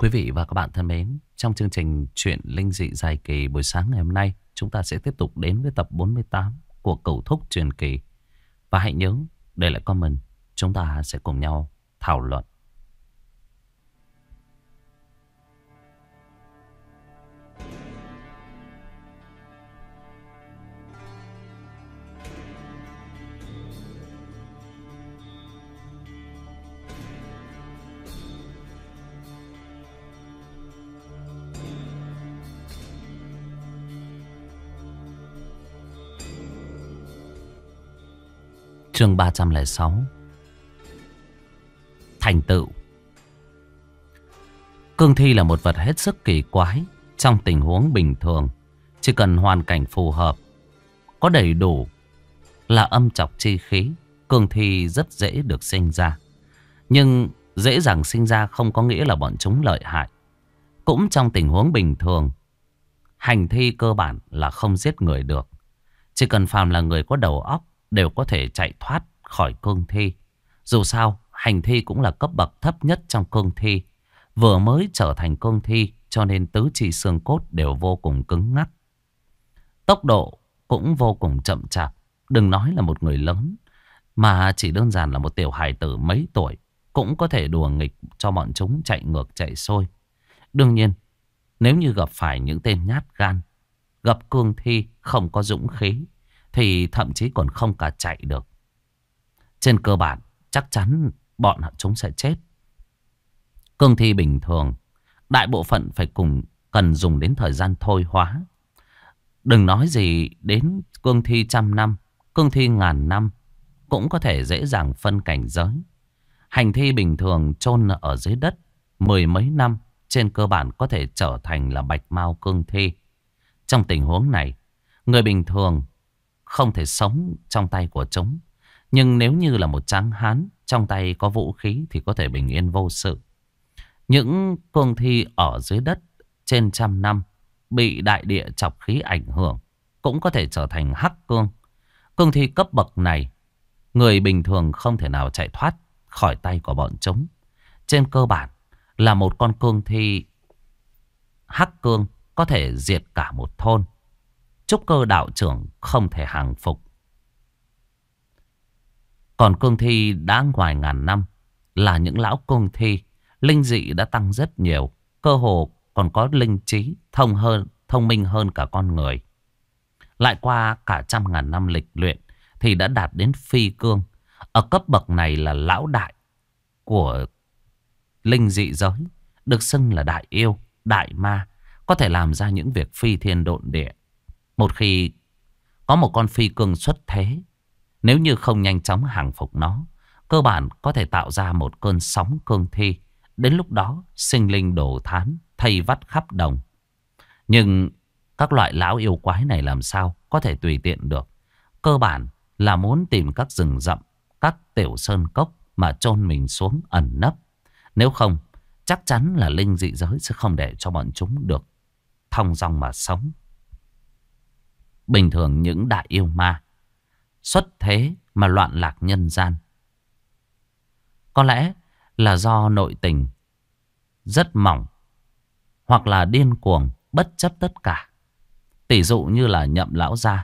Quý vị và các bạn thân mến, trong chương trình Chuyện Linh Dị dài kỳ buổi sáng ngày hôm nay, chúng ta sẽ tiếp tục đến với tập 48 của Cửu Thúc Truyền Kỳ. Và hãy nhớ để lại comment, chúng ta sẽ cùng nhau thảo luận. Chương 306. Thành tựu. Cương thi là một vật hết sức kỳ quái. Trong tình huống bình thường, chỉ cần hoàn cảnh phù hợp, có đầy đủ là âm trọc chi khí, cương thi rất dễ được sinh ra. Nhưng dễ dàng sinh ra không có nghĩa là bọn chúng lợi hại. Cũng trong tình huống bình thường, hành thi cơ bản là không giết người được. Chỉ cần phàm là người có đầu óc đều có thể chạy thoát khỏi cương thi. Dù sao, hành thi cũng là cấp bậc thấp nhất trong cương thi. Vừa mới trở thành cương thi cho nên tứ chi xương cốt đều vô cùng cứng ngắc. Tốc độ cũng vô cùng chậm chạp. Đừng nói là một người lớn, mà chỉ đơn giản là một tiểu hài tử mấy tuổi cũng có thể đùa nghịch cho bọn chúng chạy ngược chạy xuôi. Đương nhiên, nếu như gặp phải những tên nhát gan, gặp cương thi không có dũng khí, thì thậm chí còn không cả chạy được. Trên cơ bản, chắc chắn bọn chúng sẽ chết. Cương thi bình thường, đại bộ phận phải cần dùng đến thời gian thôi hóa. Đừng nói gì đến cương thi 100 năm, cương thi 1000 năm cũng có thể dễ dàng phân cảnh giới. Hành thi bình thường chôn ở dưới đất 10 mấy năm, trên cơ bản có thể trở thành là bạch mao cương thi. Trong tình huống này, người bình thường không thể sống trong tay của chúng. Nhưng nếu như là một tráng hán trong tay có vũ khí thì có thể bình yên vô sự. Những cương thi ở dưới đất trên 100 năm bị đại địa chọc khí ảnh hưởng cũng có thể trở thành hắc cương. Cương thi cấp bậc này, người bình thường không thể nào chạy thoát khỏi tay của bọn chúng. Trên cơ bản là một con cương thi hắc cương có thể diệt cả một thôn. Trúc cơ đạo trưởng không thể hàng phục. Còn cương thi đã ngoài 1000 năm là những lão cương thi. Linh dị đã tăng rất nhiều. Cơ hồ còn có linh trí thông minh hơn cả con người. Lại qua cả 100.000 năm lịch luyện thì đã đạt đến phi cương. Ở cấp bậc này là lão đại của linh dị giới. Được xưng là đại yêu, đại ma. Có thể làm ra những việc phi thiên độn địa. Một khi có một con phi cương xuất thế, nếu như không nhanh chóng hàng phục nó, cơ bản có thể tạo ra một cơn sóng cương thi. Đến lúc đó sinh linh đổ thán, thây vắt khắp đồng. Nhưng các loại lão yêu quái này làm sao có thể tùy tiện được. Cơ bản là muốn tìm các rừng rậm, các tiểu sơn cốc mà chôn mình xuống ẩn nấp. Nếu không, chắc chắn là linh dị giới sẽ không để cho bọn chúng được thong dong mà sống. Bình thường những đại yêu ma xuất thế mà loạn lạc nhân gian, có lẽ là do nội tình rất mỏng, hoặc là điên cuồng bất chấp tất cả. Tỷ dụ như là Nhậm lão gia,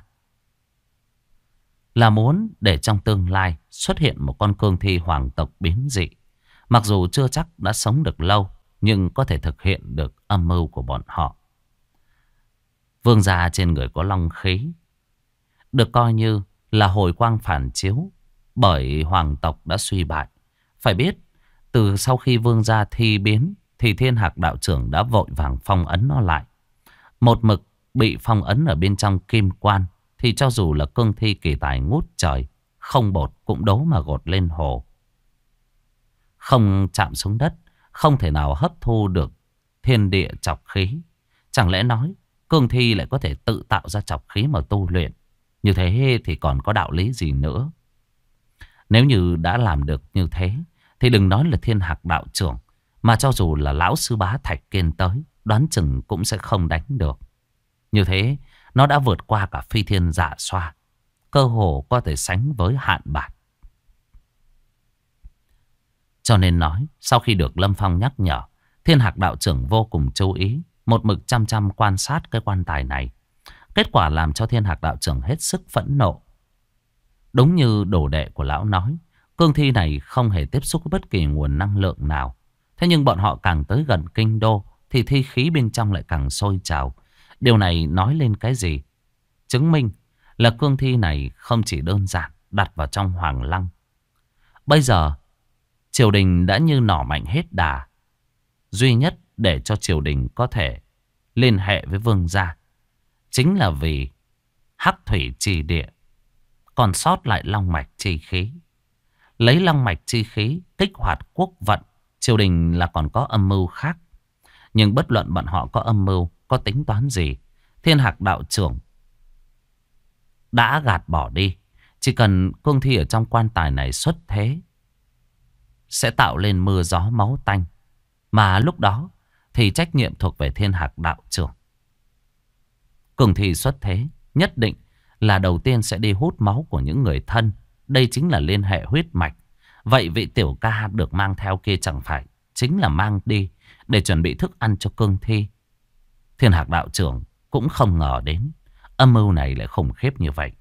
là muốn để trong tương lai xuất hiện một con cương thi hoàng tộc biến dị. Mặc dù chưa chắc đã sống được lâu, nhưng có thể thực hiện được âm mưu của bọn họ. Vương gia trên người có long khí, được coi như là hồi quang phản chiếu, bởi hoàng tộc đã suy bại. Phải biết, từ sau khi vương gia thi biến thì Thiên Hạc đạo trưởng đã vội vàng phong ấn nó lại. Một mực bị phong ấn ở bên trong kim quan, thì cho dù là cương thi kỳ tài ngút trời, không bột cũng đố mà gột lên hồ. Không chạm xuống đất, không thể nào hấp thu được thiên địa chọc khí. Chẳng lẽ nói cương thi lại có thể tự tạo ra chọc khí mà tu luyện? Như thế thì còn có đạo lý gì nữa? Nếu như đã làm được như thế thì đừng nói là Thiên Hạc đạo trưởng, mà cho dù là lão sư bá Thạch Kiên tới, đoán chừng cũng sẽ không đánh được. Như thế nó đã vượt qua cả phi thiên dạ xoa, cơ hồ có thể sánh với hạn bạc. Cho nên nói, sau khi được Lâm Phong nhắc nhở Thiên Hạc đạo trưởng vô cùng chú ý, một mực chăm chăm quan sát cái quan tài này. Kết quả làm cho Thiên Hạc đạo trưởng hết sức phẫn nộ. Đúng như đồ đệ của lão nói, cương thi này không hề tiếp xúc với bất kỳ nguồn năng lượng nào. Thế nhưng bọn họ càng tới gần kinh đô thì thi khí bên trong lại càng sôi trào. Điều này nói lên cái gì? Chứng minh là cương thi này không chỉ đơn giản đặt vào trong hoàng lăng. Bây giờ triều đình đã như nỏ mạnh hết đà. Duy nhất để cho triều đình có thể liên hệ với vương gia chính là vì hắc thủy trì địa còn sót lại long mạch chi khí. Lấy long mạch chi khí kích hoạt quốc vận, triều đình là còn có âm mưu khác. Nhưng bất luận bọn họ có âm mưu, có tính toán gì, Thiên Hạc đạo trưởng đã gạt bỏ đi. Chỉ cần cương thi ở trong quan tài này xuất thế, sẽ tạo lên mưa gió máu tanh. Mà lúc đó thì trách nhiệm thuộc về Thiên Hạc đạo trưởng. Cương thi xuất thế nhất định là đầu tiên sẽ đi hút máu của những người thân. Đây chính là liên hệ huyết mạch. Vậy vị tiểu ca được mang theo kia chẳng phải chính là mang đi để chuẩn bị thức ăn cho cương thi. Thiên Hạc đạo trưởng cũng không ngờ đến âm mưu này lại khủng khiếp như vậy.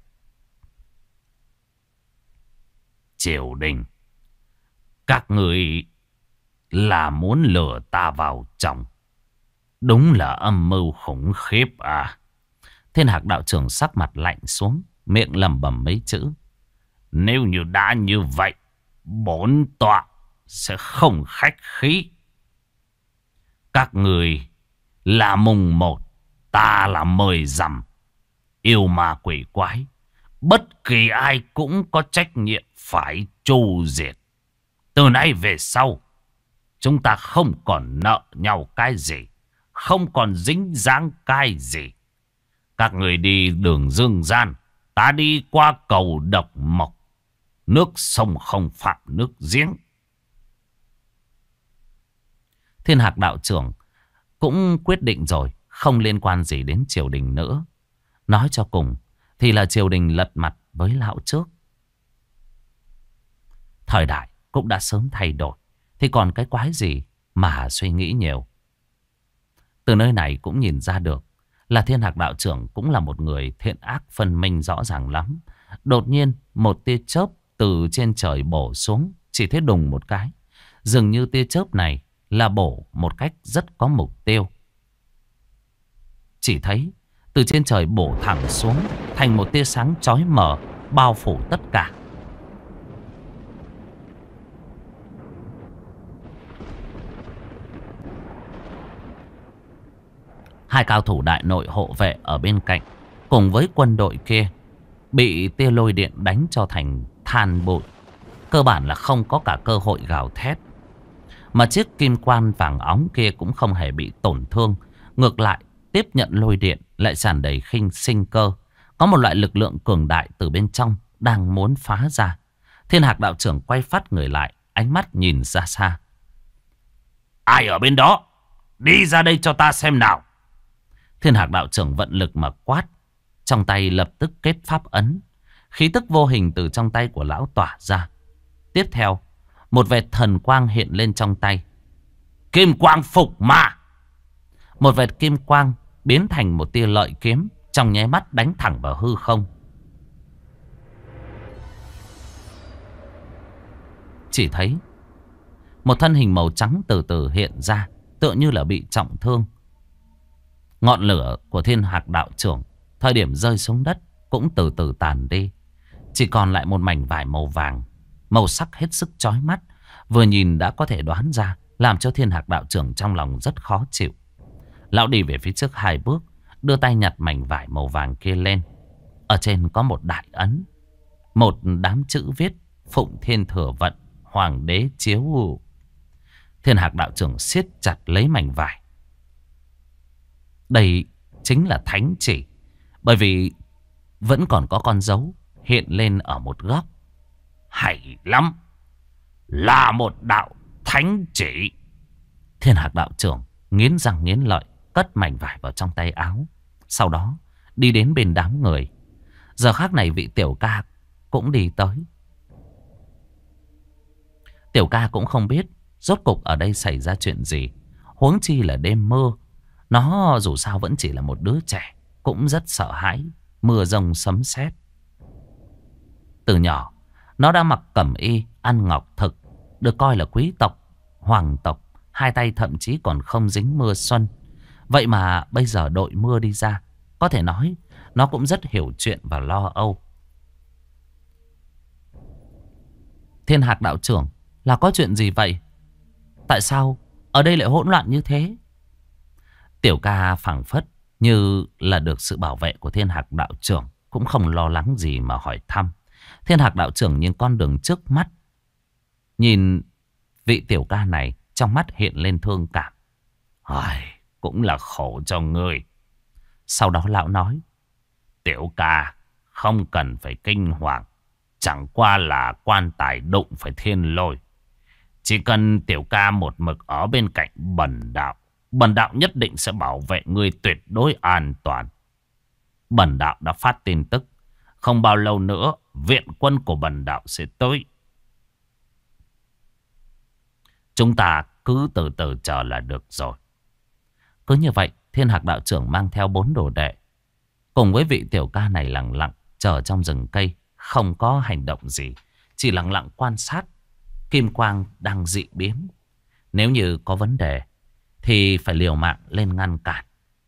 Triều đình, các người là muốn lừa ta vào trong. Đúng là âm mưu khủng khiếp à. Thiên Hạc đạo trưởng sắc mặt lạnh xuống, miệng lẩm bẩm mấy chữ. Nếu như đã như vậy, bổn tọa sẽ không khách khí. Các người là mùng 1, ta là 10 rằm. Yêu ma quỷ quái, bất kỳ ai cũng có trách nhiệm phải tru diệt. Từ nay về sau, chúng ta không còn nợ nhau cái gì, không còn dính dáng cái gì. Các người đi đường dương gian, ta đi qua cầu độc mộc. Nước sông không phạm nước giếng. Thiên Hạc đạo trưởng cũng quyết định rồi, không liên quan gì đến triều đình nữa. Nói cho cùng thì là triều đình lật mặt với lão trước. Thời đại cũng đã sớm thay đổi, thì còn cái quái gì mà suy nghĩ nhiều. Từ nơi này cũng nhìn ra được là Thiên Hạc đạo trưởng cũng là một người thiện ác phân minh rõ ràng lắm. Đột nhiên một tia chớp từ trên trời bổ xuống, chỉ thấy đùng một cái. Dường như tia chớp này là bổ một cách rất có mục tiêu. Chỉ thấy từ trên trời bổ thẳng xuống thành một tia sáng chói mờ bao phủ tất cả. Hai cao thủ đại nội hộ vệ ở bên cạnh cùng với quân đội kia bị tia lôi điện đánh cho thành than bụi. Cơ bản là không có cả cơ hội gào thét. Mà chiếc kim quan vàng óng kia cũng không hề bị tổn thương. Ngược lại tiếp nhận lôi điện lại tràn đầy sinh cơ. Có một loại lực lượng cường đại từ bên trong đang muốn phá ra. Thiên Hạc đạo trưởng quay phát người lại, ánh mắt nhìn ra xa. Ai ở bên đó? Đi ra đây cho ta xem nào. Thiên Hạc đạo trưởng vận lực mà quát. Trong tay lập tức kết pháp ấn. Khí tức vô hình từ trong tay của lão tỏa ra. Tiếp theo, một vệt thần quang hiện lên trong tay. Kim quang phục ma. Một vệt kim quang biến thành một tia lợi kiếm, trong nháy mắt đánh thẳng vào hư không. Chỉ thấy một thân hình màu trắng từ từ hiện ra, tựa như là bị trọng thương. Ngọn lửa của Thiên Hạc đạo trưởng thời điểm rơi xuống đất cũng từ từ tàn đi. Chỉ còn lại một mảnh vải màu vàng, màu sắc hết sức chói mắt. Vừa nhìn đã có thể đoán ra, làm cho Thiên Hạc đạo trưởng trong lòng rất khó chịu. Lão đi về phía trước 2 bước, đưa tay nhặt mảnh vải màu vàng kia lên. Ở trên có một đại ấn, một đám chữ viết Phụng Thiên Thừa Vận, Hoàng đế chiếu. Thiên Hạc đạo trưởng siết chặt lấy mảnh vải. Đây chính là thánh chỉ, bởi vì vẫn còn có con dấu hiện lên ở một góc. Hay lắm, là một đạo thánh chỉ. Thiên Hạc đạo trưởng nghiến răng nghiến lợi, cất mảnh vải vào trong tay áo. Sau đó đi đến bên đám người. Giờ khác này vị tiểu ca cũng đi tới. Tiểu ca cũng không biết rốt cục ở đây xảy ra chuyện gì. Huống chi là đêm mưa. Nó dù sao vẫn chỉ là một đứa trẻ, cũng rất sợ hãi mưa giông sấm sét. Từ nhỏ nó đã mặc cẩm y, ăn ngọc thực, được coi là quý tộc, hoàng tộc. Hai tay thậm chí còn không dính mưa xuân. Vậy mà bây giờ đội mưa đi ra, có thể nói nó cũng rất hiểu chuyện và lo âu. Thiên Hạc đạo trưởng, là có chuyện gì vậy? Tại sao ở đây lại hỗn loạn như thế? Tiểu ca phảng phất như là được sự bảo vệ của Thiên Hạc đạo trưởng, cũng không lo lắng gì mà hỏi thăm. Thiên Hạc đạo trưởng nhìn con đường trước mắt, nhìn vị tiểu ca này, trong mắt hiện lên thương cảm. Cũng là khổ cho ngươi. Sau đó lão nói, tiểu ca không cần phải kinh hoàng. Chẳng qua là quan tài đụng phải thiên lôi. Chỉ cần tiểu ca một mực ở bên cạnh Bần đạo nhất định sẽ bảo vệ ngươi tuyệt đối an toàn. Bần đạo đã phát tin tức, không bao lâu nữa viện quân của bần đạo sẽ tới. Chúng ta cứ từ từ chờ là được rồi. Cứ như vậy, Thiên Hạc đạo trưởng mang theo 4 đồ đệ, cùng với vị tiểu ca này lặng lặng chờ trong rừng cây, không có hành động gì, chỉ lặng lặng quan sát kim quang đang dị biến. Nếu như có vấn đề thì phải liều mạng lên ngăn cản.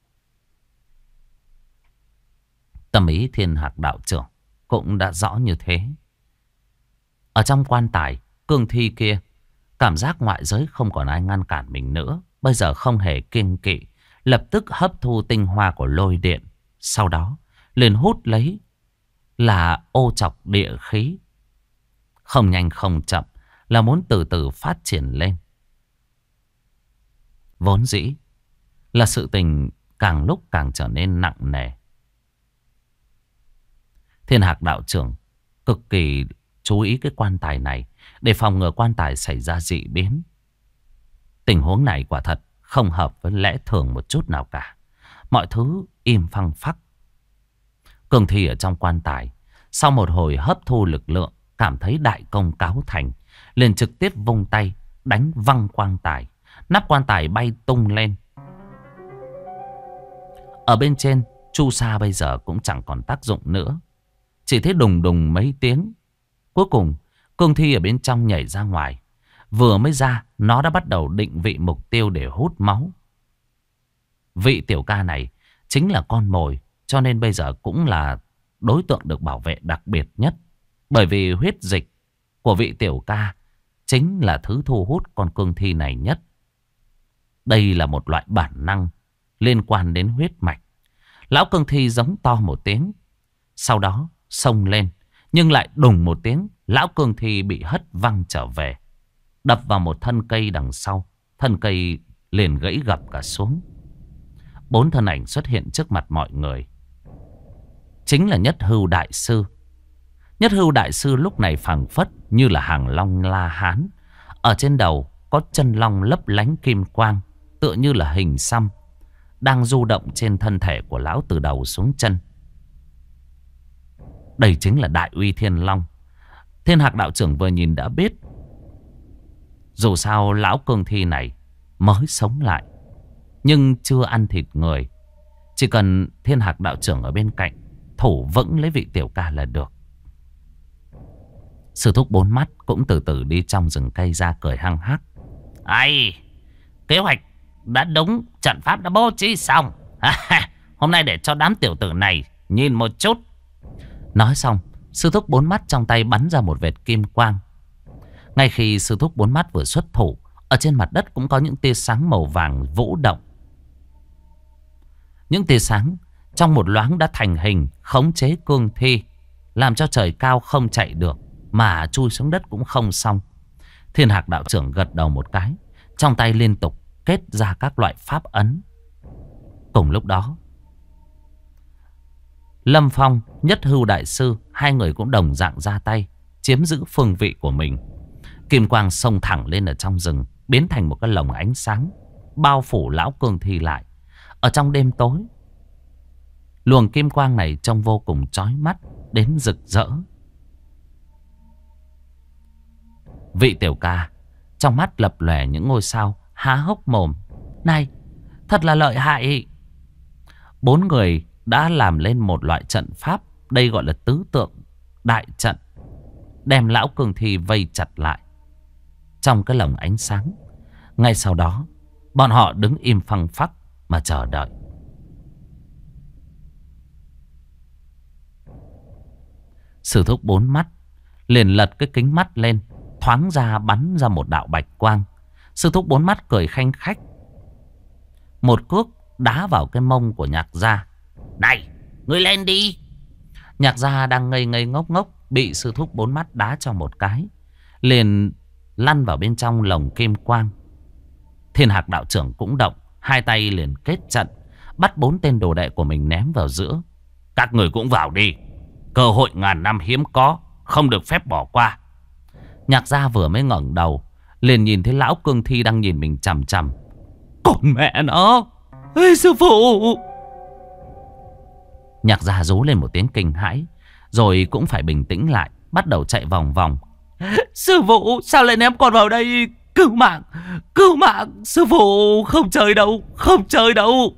Tâm ý Thiên Hạc đạo trưởng cũng đã rõ như thế. Ở trong quan tài cương thi kia, cảm giác ngoại giới không còn ai ngăn cản mình nữa. Bây giờ không hề kiêng kỵ, lập tức hấp thu tinh hoa của lôi điện. Sau đó liền hút lấy là ô trọc địa khí. Không nhanh không chậm, là muốn từ từ phát triển lên. Vốn dĩ là sự tình càng lúc càng trở nên nặng nề. Thiên Hạc đạo trưởng cực kỳ chú ý cái quan tài này, để phòng ngừa quan tài xảy ra dị biến. Tình huống này quả thật không hợp với lẽ thường một chút nào cả. Mọi thứ im phăng phắc. Cường thi ở trong quan tài, sau một hồi hấp thu lực lượng, cảm thấy đại công cáo thành, liền trực tiếp vung tay đánh văng quan tài. Nắp quan tài bay tung lên. Ở bên trên, chu sa bây giờ cũng chẳng còn tác dụng nữa. Chỉ thấy đùng đùng mấy tiếng. Cuối cùng, cương thi ở bên trong nhảy ra ngoài. Vừa mới ra, nó đã bắt đầu định vị mục tiêu để hút máu. Vị tiểu ca này chính là con mồi, cho nên bây giờ cũng là đối tượng được bảo vệ đặc biệt nhất. Bởi vì huyết dịch của vị tiểu ca chính là thứ thu hút con cương thi này nhất. Đây là một loại bản năng liên quan đến huyết mạch. Lão cương thi giống to một tiếng, sau đó xông lên, nhưng lại đùng một tiếng, lão cương thi bị hất văng trở về, đập vào một thân cây đằng sau. Thân cây liền gãy gập cả xuống. 4 thân ảnh xuất hiện trước mặt mọi người, chính là Nhất Hưu đại sư. Nhất Hưu đại sư lúc này phảng phất như là hàng long La Hán. Ở trên đầu có chân long lấp lánh kim quang, tựa như là hình xăm, đang du động trên thân thể của lão từ đầu xuống chân. Đây chính là Đại Uy Thiên Long. Thiên Hạc đạo trưởng vừa nhìn đã biết, dù sao lão cương thi này mới sống lại, nhưng chưa ăn thịt người. Chỉ cần Thiên Hạc đạo trưởng ở bên cạnh thủ vững lấy vị tiểu ca là được. Sư thúc 4 mắt cũng từ từ đi trong rừng cây ra, cười hăng hắc. Kế hoạch đã đúng, trận pháp đã bố trí xong. Hôm nay để cho đám tiểu tử này nhìn một chút. Nói xong, sư thúc 4 mắt trong tay bắn ra một vệt kim quang. Ngay khi sư thúc 4 mắt vừa xuất thủ, ở trên mặt đất cũng có những tia sáng màu vàng vũ động. Những tia sáng trong một loáng đã thành hình, khống chế cương thi, làm cho trời cao không chạy được, mà chui xuống đất cũng không xong. Thiên Hạc đạo trưởng gật đầu một cái, trong tay liên tục kết ra các loại pháp ấn. Cùng lúc đó, Lâm Phong, Nhất Hưu đại sư, hai người cũng đồng dạng ra tay, chiếm giữ phương vị của mình. Kim quang xông thẳng lên ở trong rừng, biến thành một cái lồng ánh sáng, bao phủ lão cương thi lại. Ở trong đêm tối, luồng kim quang này trông vô cùng chói mắt đến rực rỡ. Vị tiểu ca trong mắt lập lòe những ngôi sao, há hốc mồm, Này, thật là lợi hại. Bốn người đã làm lên một loại trận pháp. Đây gọi là tứ tượng đại trận, đem lão cương thi vây chặt lại trong cái lồng ánh sáng. Ngay sau đó, bọn họ đứng im phăng phắc mà chờ đợi. Sư thúc bốn mắt liền lật cái kính mắt lên, thoáng ra bắn ra một đạo bạch quang. Sư thúc bốn mắt cười khanh khách, một cước đá vào cái mông của Nhạc Gia. Này, ngươi lên đi. Nhạc Gia đang ngây ngây ngốc ngốc, bị sư thúc bốn mắt đá cho một cái, liền lăn vào bên trong lồng kim quang. Thiên Hạc đạo trưởng cũng động, hai tay liền kết trận, bắt bốn tên đồ đệ của mình ném vào giữa. Các người cũng vào đi, cơ hội ngàn năm hiếm có, không được phép bỏ qua. Nhạc Gia vừa mới ngẩng đầu, liền nhìn thấy lão cương thi đang nhìn mình chằm chằm. Còn mẹ nó, ê sư phụ! Nhạc Gia rú lên một tiếng kinh hãi, rồi cũng phải bình tĩnh lại, bắt đầu chạy vòng vòng. Sư phụ, sao lại ném con vào đây? Cứu mạng, cứu mạng! Sư phụ, không chơi đâu, không chơi đâu!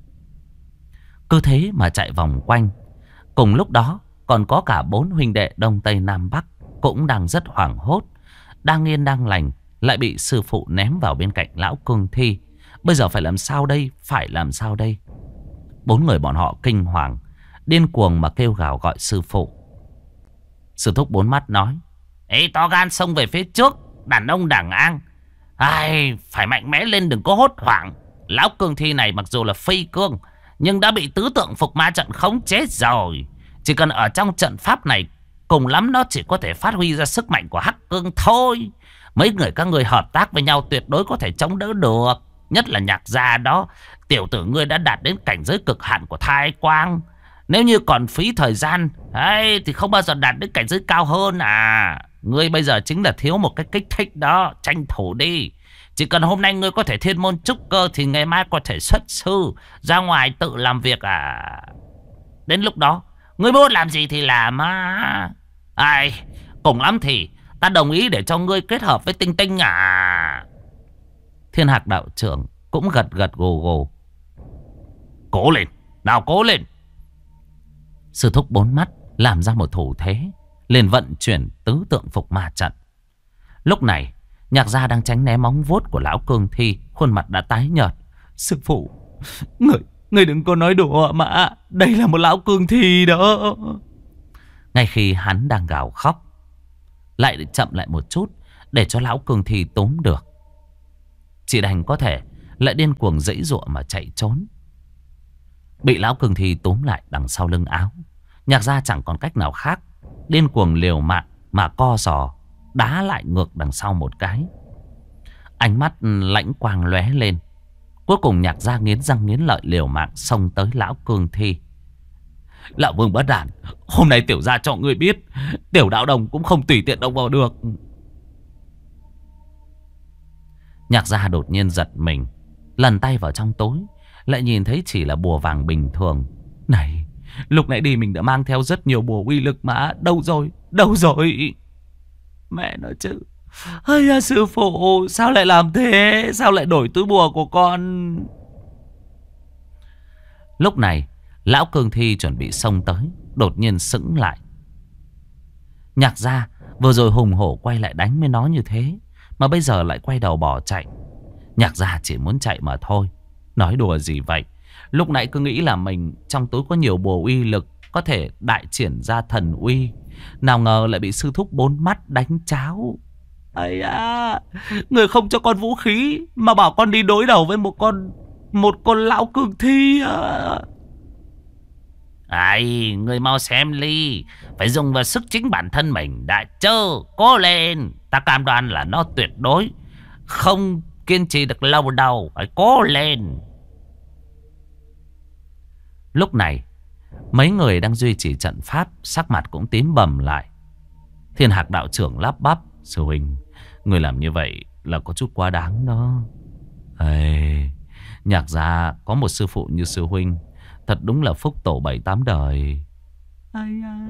Cứ thế mà chạy vòng quanh. Cùng lúc đó, còn có cả bốn huynh đệ Đông Tây Nam Bắc cũng đang rất hoảng hốt. Đang yên đang lành, lại bị sư phụ ném vào bên cạnh lão cương thi. Bây giờ phải làm sao đây? Phải làm sao đây? Bốn người bọn họ kinh hoàng, điên cuồng mà kêu gào gọi sư phụ. Sư thúc bốn mắt nói: Ê, to gan xông về phía trước, đàn ông đàn an. Ai, phải mạnh mẽ lên, đừng có hốt hoảng. Lão cương thi này mặc dù là phi cương, nhưng đã bị tứ tượng phục ma trận khống chế rồi. Chỉ cần ở trong trận pháp này, cùng lắm nó chỉ có thể phát huy ra sức mạnh của hắc cương thôi. Mấy người các người hợp tác với nhau tuyệt đối có thể chống đỡ được. Nhất là Nhạc Gia đó, tiểu tử ngươi đã đạt đến cảnh giới cực hạn của thai quang. Nếu như còn phí thời gian ấy, thì không bao giờ đạt đến cảnh giới cao hơn à. Ngươi bây giờ chính là thiếu một cái kích thích đó, tranh thủ đi. Chỉ cần hôm nay ngươi có thể thiên môn trúc cơ, thì ngày mai có thể xuất sư ra ngoài tự làm việc à. Đến lúc đó ngươi muốn làm gì thì làm á. Ai, cùng lắm thì ta đồng ý để cho ngươi kết hợp với Tinh Tinh à. Thiên Hạc đạo trưởng cũng gật gật gù gù. Cố lên, nào cố lên. Sư thúc bốn mắt làm ra một thủ thế, liền vận chuyển tứ tượng phục ma trận. Lúc này Nhạc Gia đang tránh né móng vuốt của lão cương thi, khuôn mặt đã tái nhợt. Sư phụ, người đừng có nói đùa mà, đây là một lão cương thi đó. Ngay khi hắn đang gào khóc, lại chậm lại một chút để cho lão cương thi túm được. Chỉ đành có thể lại điên cuồng giãy giụa mà chạy trốn. Bị lão cương thi túm lại đằng sau lưng áo, Nhạc Gia chẳng còn cách nào khác, điên cuồng liều mạng mà co giò đá lại ngược đằng sau một cái. Ánh mắt lãnh quang lóe lên. Cuối cùng Nhạc Gia nghiến răng nghiến lợi liều mạng xông tới lão cương thi. Lão Vương bất đản, hôm nay tiểu gia cho người biết, tiểu đạo đồng cũng không tùy tiện động vào được. Nhạc Gia đột nhiên giật mình, lần tay vào trong tối, lại nhìn thấy chỉ là bùa vàng bình thường. Này, lúc nãy đi mình đã mang theo rất nhiều bùa uy lực mà. Đâu rồi, đâu rồi? Mẹ nói chứ, ây da, sư phụ, sao lại làm thế? Sao lại đổi túi bùa của con? Lúc này lão cương thi chuẩn bị xông tới, đột nhiên sững lại. Nhạc Gia vừa rồi hùng hổ quay lại đánh với nó như thế, mà bây giờ lại quay đầu bỏ chạy. Nhạc Gia chỉ muốn chạy mà thôi. Nói đùa gì vậy? Lúc nãy cứ nghĩ là mình trong túi có nhiều bùa uy lực, có thể đại triển ra thần uy. Nào ngờ lại bị sư thúc bốn mắt đánh cháo. Ây à, người không cho con vũ khí mà bảo con đi đối đầu với một con lão cương thi à. Ai, người mau xem đi, phải dùng vào sức chính bản thân mình. Đại chơ, cố lên. Ta cam đoan là nó tuyệt đối không kiên trì được lâu đâu. Phải cố lên. Lúc này mấy người đang duy trì trận pháp sắc mặt cũng tím bầm lại. Thiên Hạc đạo trưởng lắp bắp: Sư huynh, người làm như vậy là có chút quá đáng đó. Ê, Nhạc Gia có một sư phụ như sư huynh, thật đúng là phúc tổ 7-8 đời. Ai à.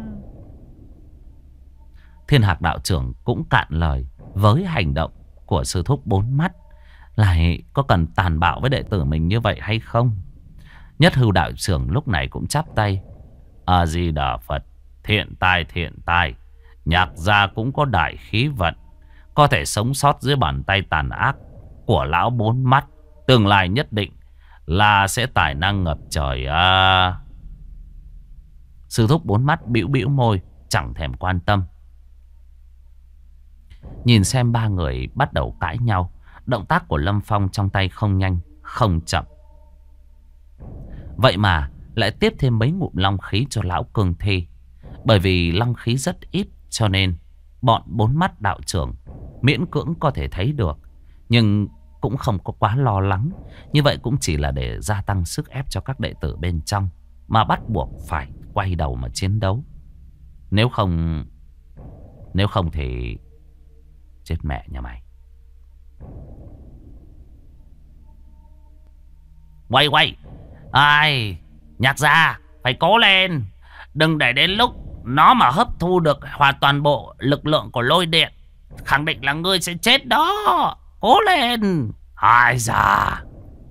Thiên Hạc đạo trưởng cũng cạn lời với hành động của sư thúc bốn mắt. lại có cần tàn bạo với đệ tử mình như vậy hay không? Nhất Hưu đạo trưởng lúc này cũng chắp tay. A Di Đà Phật, thiện tai, Nhạc gia cũng có đại khí vận, có thể sống sót dưới bàn tay tàn ác của lão bốn mắt, tương lai nhất định là sẽ tài năng ngập trời à. Sư thúc bốn mắt bĩu bĩu môi, chẳng thèm quan tâm. Nhìn xem ba người bắt đầu cãi nhau, động tác của Lâm Phong trong tay không nhanh không chậm. Vậy mà lại tiếp thêm mấy ngụm long khí cho lão cương thi. Bởi vì long khí rất ít, cho nên bọn bốn mắt đạo trưởng miễn cưỡng có thể thấy được, nhưng cũng không có quá lo lắng. Như vậy cũng chỉ là để gia tăng sức ép cho các đệ tử bên trong, mà bắt buộc phải quay đầu mà chiến đấu. Nếu không thì chết mẹ nhà mày. Quay ai, Nhạc gia phải cố lên, đừng để đến lúc nó mà hấp thu được hoàn toàn bộ lực lượng của lôi điện, khẳng định là ngươi sẽ chết đó. Cố lên. Ai da.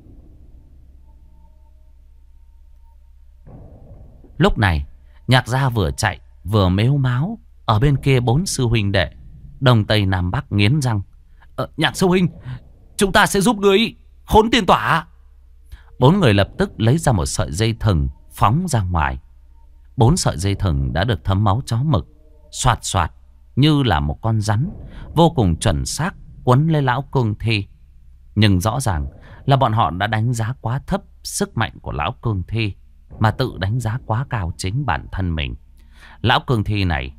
Lúc này Nhạc gia vừa chạy vừa mếu máo. Ở bên kia bốn sư huynh đệ Đông Tây Nam Bắc nghiến răng. Nhạc sư huynh, chúng ta sẽ giúp ngươi, Khốn Tiên Tỏa. Bốn người lập tức lấy ra một sợi dây thừng phóng ra ngoài. 4 sợi dây thừng đã được thấm máu chó mực, xoạt xoạt như là một con rắn, vô cùng chuẩn xác quấn lấy lão cương thi. Nhưng rõ ràng là bọn họ đã đánh giá quá thấp sức mạnh của lão cương thi, mà tự đánh giá quá cao chính bản thân mình. Lão cương thi này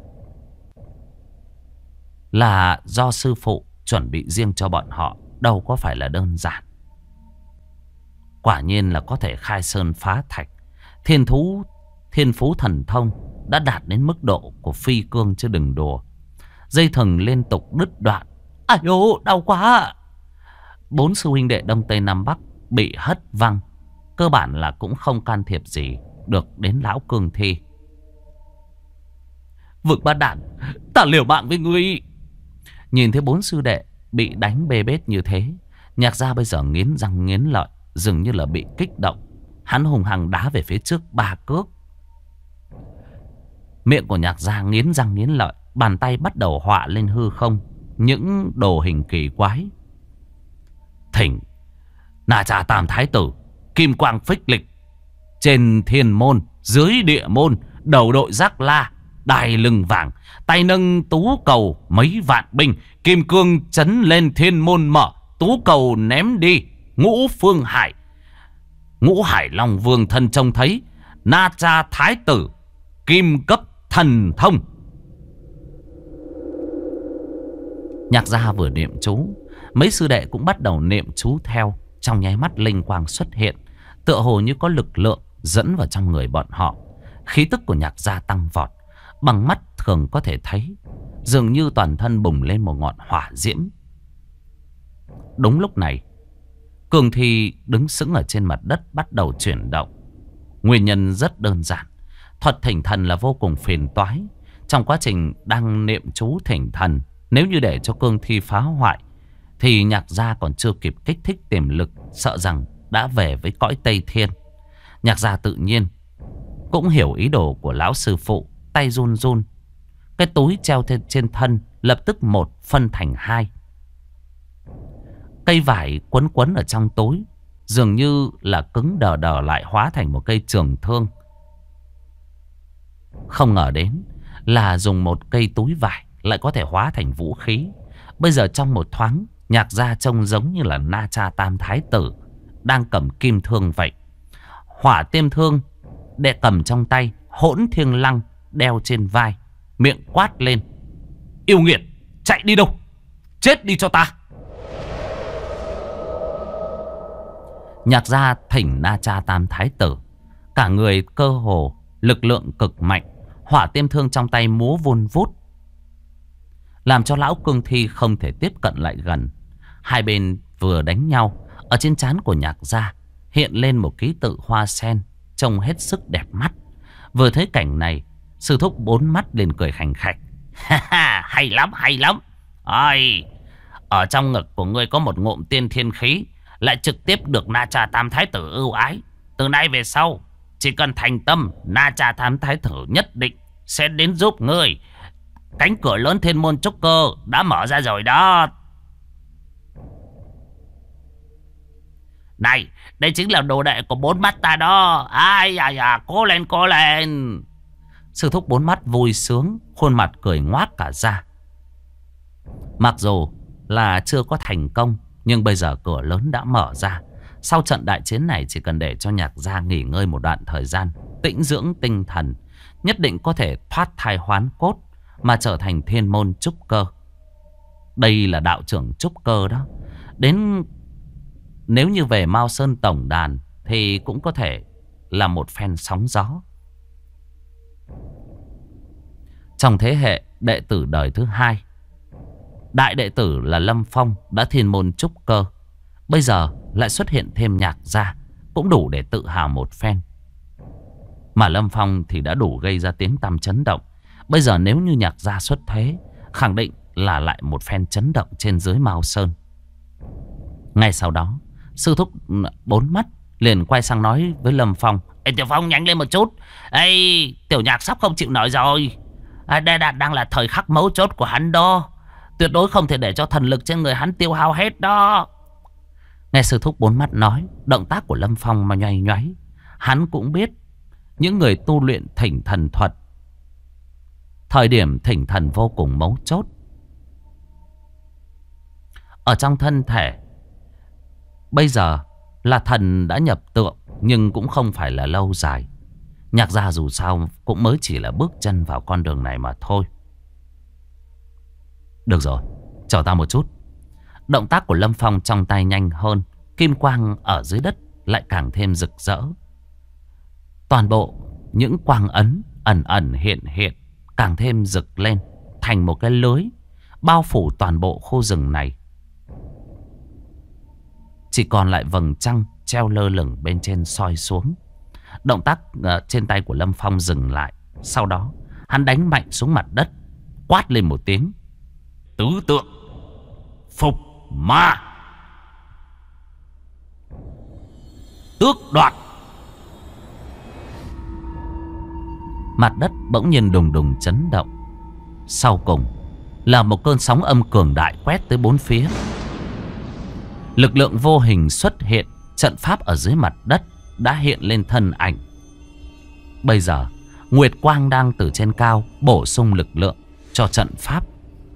là do sư phụ chuẩn bị riêng cho bọn họ, đâu có phải là đơn giản. Quả nhiên là có thể khai sơn phá thạch. Thiên phú thần thông đã đạt đến mức độ của phi cương chứ đừng đùa. Dây thừng liên tục đứt đoạn. Ai ô, đau quá. 4 sư huynh đệ Đông Tây Nam Bắc bị hất văng, cơ bản là cũng không can thiệp gì được đến lão cương thi. Vực Bát Đản, ta liều mạng với ngươi. Nhìn thấy 4 sư đệ bị đánh bê bết như thế, Nhạc gia bây giờ nghiến răng nghiến lợi, dường như là bị kích động. Hắn hùng hăng đá về phía trước 3 cước. Miệng của Nhạc gia nghiến răng nghiến lợi, bàn tay bắt đầu họa lên hư không những đồ hình kỳ quái. Thỉnh Na Cha Tam Thái Tử, kim quang phích lịch, trên thiên môn, dưới địa môn, đầu đội giác la, đài lưng vàng, tay nâng tú cầu mấy vạn binh, kim cương chấn lên thiên môn mở, tú cầu ném đi ngũ phương hải. Ngũ Hải Long Vương thân trông thấy, Na Cha Thái Tử, kim cấp thần thông. Nhạc gia vừa niệm chú, mấy sư đệ cũng bắt đầu niệm chú theo. Trong nháy mắt linh quang xuất hiện, tựa hồ như có lực lượng dẫn vào trong người bọn họ. Khí tức của Nhạc gia tăng vọt, bằng mắt thường có thể thấy, dường như toàn thân bùng lên một ngọn hỏa diễm. Đúng lúc này, cương thi đứng sững ở trên mặt đất bắt đầu chuyển động. Nguyên nhân rất đơn giản, thuật thỉnh thần là vô cùng phiền toái. Trong quá trình đang niệm chú thỉnh thần, nếu như để cho cương thi phá hoại thì Nhạc gia còn chưa kịp kích thích tiềm lực, sợ rằng đã về với cõi Tây Thiên. Nhạc gia tự nhiên cũng hiểu ý đồ của lão sư phụ, tay run run. Cái túi treo trên thân lập tức một phân thành 2. Cây vải quấn quấn ở trong túi dường như là cứng đờ đờ lại, hóa thành một cây trường thương. Không ngờ đến là dùng một cây túi vải lại có thể hóa thành vũ khí. Bây giờ trong một thoáng, Nhạc gia trông giống như là Na Cha Tam Thái Tử đang cầm kim thương vậy. Hỏa tiêm thương để cầm trong tay, Hỗn Thiên Lăng đeo trên vai, miệng quát lên: yêu nghiệt, chạy đi đâu? Chết đi cho ta! Nhạc gia thỉnh Na Cha Tam Thái Tử, cả người cơ hồ lực lượng cực mạnh, hỏa tiêm thương trong tay múa vun vút, làm cho lão cương thi không thể tiếp cận lại gần. Hai bên vừa đánh nhau, ở trên trán của Nhạc gia hiện lên một ký tự hoa sen, trông hết sức đẹp mắt. Vừa thấy cảnh này, sư thúc 4 mắt lên cười khành khạch. Hay lắm, hay lắm. Ôi, Ở trong ngực của ngươi có một ngụm tiên thiên khí, lại trực tiếp được Na Cha Tam Thái Tử ưu ái. Từ nay về sau, chỉ cần thành tâm, Na Cha Tam Thái Tử nhất định sẽ đến giúp ngươi. Cánh cửa lớn thiên môn trúc cơ đã mở ra rồi đó. Này, đây chính là đồ đệ của Bốn Mắt ta đó. Ai à, cố lên, cố lên. Sư thúc Bốn Mắt vui sướng, khuôn mặt cười ngoác cả ra. Mặc dù là chưa có thành công, nhưng bây giờ cửa lớn đã mở ra. Sau trận đại chiến này, chỉ cần để cho Nhạc gia nghỉ ngơi một đoạn thời gian, tĩnh dưỡng tinh thần, nhất định có thể thoát thai hoán cốt mà trở thành thiên môn trúc cơ. Đây là đạo trưởng trúc cơ đó. Đến nếu như về Mao Sơn tổng đàn thì cũng có thể là một phen sóng gió. Trong thế hệ đệ tử đời thứ hai, đại đệ tử là Lâm Phong đã thiên môn trúc cơ. Bây giờ lại xuất hiện thêm Nhạc gia, cũng đủ để tự hào một phen. Mà Lâm Phong thì đã đủ gây ra tiếng tăm chấn động. Bây giờ nếu như Nhạc gia xuất thế, khẳng định là lại một phen chấn động trên dưới Mao Sơn. Ngay sau đó, sư thúc Bốn Mắt liền quay sang nói với Lâm Phong: Ê Tiểu Phong, nhanh lên một chút. Ê, Tiểu Nhạc sắp không chịu nổi rồi. Đây đang là thời khắc mấu chốt của hắn đó. Tuyệt đối không thể để cho thần lực trên người hắn tiêu hao hết đó. Nghe sư thúc Bốn Mắt nói, động tác của Lâm Phong mà nhoay nhoáy. Hắn cũng biết những người tu luyện thỉnh thần thuật, thời điểm thỉnh thần vô cùng mấu chốt. Ở trong thân thể bây giờ là thần đã nhập tượng, nhưng cũng không phải là lâu dài. Nhạc gia dù sao cũng mới chỉ là bước chân vào con đường này mà thôi. Được rồi, chờ ta một chút. Động tác của Lâm Phong trong tay nhanh hơn. Kim quang ở dưới đất lại càng thêm rực rỡ. Toàn bộ những quang ấn ẩn ẩn hiện hiện càng thêm rực lên, thành một cái lưới bao phủ toàn bộ khu rừng này. Chỉ còn lại vầng trăng treo lơ lửng bên trên soi xuống. Động tác trên tay của Lâm Phong dừng lại. Sau đó hắn đánh mạnh xuống mặt đất, quát lên một tiếng: Tứ tượng phục ma tước đoạt. Mặt đất bỗng nhiên đùng đùng chấn động. Sau cùng là một cơn sóng âm cường đại quét tới bốn phía. Lực lượng vô hình xuất hiện. Trận pháp ở dưới mặt đất đã hiện lên thân ảnh. Bây giờ Nguyệt Quang đang từ trên cao bổ sung lực lượng cho trận pháp.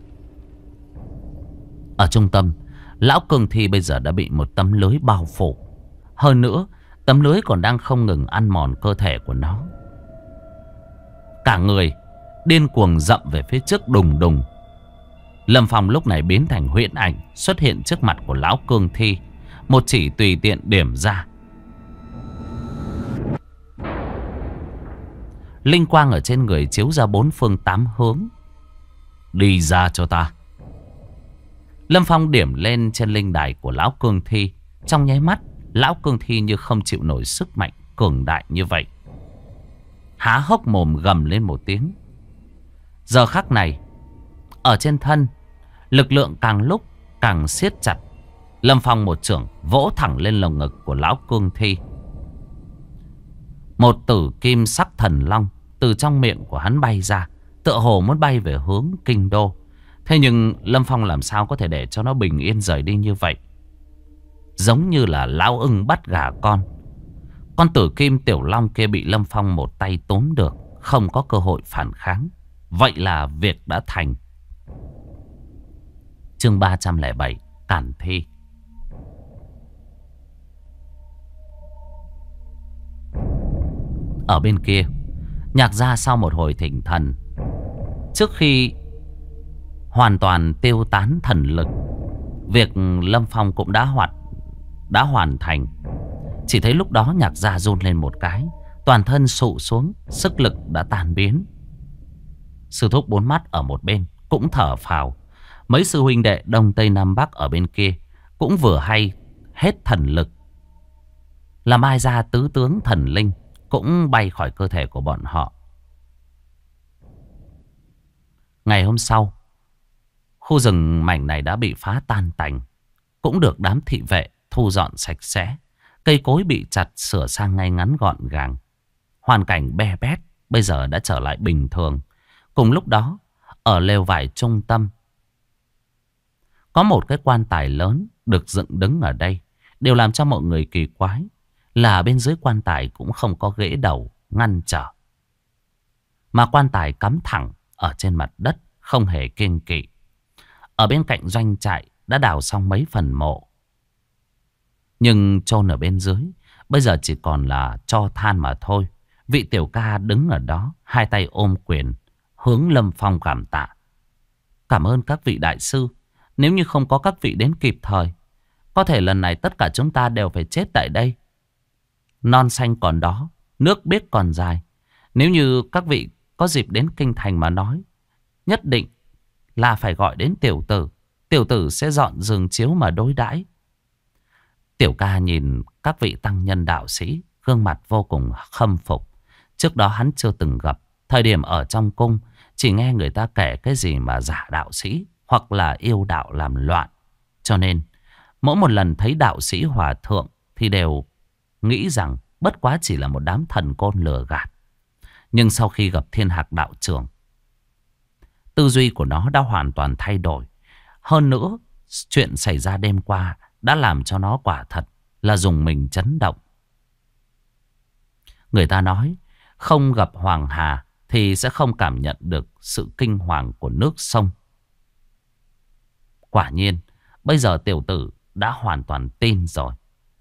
Ở trung tâm, lão cương thi bây giờ đã bị một tấm lưới bao phủ. Hơn nữa, tấm lưới còn đang không ngừng ăn mòn cơ thể của nó. Cả người điên cuồng dậm về phía trước đùng đùng. Lâm Phong lúc này biến thành huyễn ảnh, xuất hiện trước mặt của lão cương thi. Một chỉ tùy tiện điểm ra, linh quang ở trên người chiếu ra bốn phương tám hướng. Đi ra cho ta. Lâm Phong điểm lên trên linh đài của lão cương thi. Trong nháy mắt, lão cương thi như không chịu nổi sức mạnh cường đại như vậy, há hốc mồm gầm lên một tiếng. Giờ khắc này, ở trên thân, lực lượng càng lúc càng siết chặt. Lâm Phong một chưởng vỗ thẳng lên lồng ngực của lão cương thi. Một tử kim sắc thần long từ trong miệng của hắn bay ra, tựa hồ muốn bay về hướng kinh đô. Thế nhưng Lâm Phong làm sao có thể để cho nó bình yên rời đi như vậy? Giống như là lão ưng bắt gà con. Con tử kim tiểu long kia bị Lâm Phong một tay tóm được, không có cơ hội phản kháng. Vậy là việc đã thành. Chương 307, Cản thi. Ở bên kia, Nhạc gia sau một hồi thỉnh thần, trước khi hoàn toàn tiêu tán thần lực, việc Lâm Phong cũng đã hoàn thành. Chỉ thấy lúc đó Nhạc gia run lên một cái, toàn thân sụ xuống, sức lực đã tan biến. Sư thúc Bốn Mắt ở một bên cũng thở phào. Mấy sư huynh đệ Đông Tây Nam Bắc ở bên kia cũng vừa hay hết thần lực. Làm ai ra tứ tướng thần linh cũng bay khỏi cơ thể của bọn họ. Ngày hôm sau, Khu rừng mảnh này đã bị phá tan tành, cũng được đám thị vệ thu dọn sạch sẽ. Cây cối bị chặt sửa sang ngay ngắn gọn gàng. Hoàn cảnh be bét bây giờ đã trở lại bình thường. Cùng lúc đó, ở lều vải trung tâm, có một cái quan tài lớn được dựng đứng ở đây. Điều làm cho mọi người kỳ quái là bên dưới quan tài cũng không có ghế đầu ngăn trở, mà quan tài cắm thẳng ở trên mặt đất, không hề kiêng kỵ. Ở bên cạnh doanh trại đã đào xong mấy phần mộ, nhưng chôn ở bên dưới bây giờ chỉ còn là tro than mà thôi. Vị tiểu ca đứng ở đó, hai tay ôm quyền, hướng Lâm Phong cảm tạ. Cảm ơn các vị đại sư. Nếu như không có các vị đến kịp thời, có thể lần này tất cả chúng ta đều phải chết tại đây. Non xanh còn đó, nước biếc còn dài. Nếu như các vị có dịp đến kinh thành mà nói, nhất định là phải gọi đến tiểu tử. Tiểu tử sẽ dọn giường chiếu mà đối đãi. Tiểu ca nhìn các vị tăng nhân đạo sĩ, gương mặt vô cùng khâm phục. Trước đó hắn chưa từng gặp. Thời điểm ở trong cung, chỉ nghe người ta kể cái gì mà giả đạo sĩ hoặc là yêu đạo làm loạn. Cho nên mỗi một lần thấy đạo sĩ hòa thượng thì đều nghĩ rằng bất quá chỉ là một đám thần côn lừa gạt. Nhưng sau khi gặp Thiên Hạc đạo trưởng, tư duy của nó đã hoàn toàn thay đổi. Hơn nữa, chuyện xảy ra đêm qua đã làm cho nó quả thật là dùng mình chấn động. Người ta nói không gặp Hoàng Hà thì sẽ không cảm nhận được sự kinh hoàng của nước sông. Quả nhiên, bây giờ tiểu tử đã hoàn toàn tin rồi.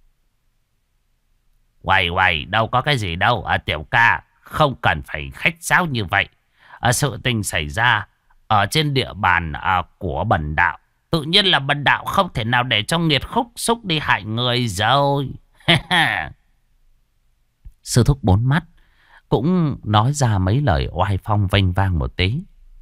Uầy, đâu có cái gì đâu. Tiểu ca, không cần phải khách sáo như vậy. Sự tình xảy ra ở trên địa bàn của bần đạo. Tự nhiên là bần đạo không thể nào để cho nghiệt khúc xúc đi hại người rồi. Sư thúc bốn mắt cũng nói ra mấy lời oai phong vênh vang một tí.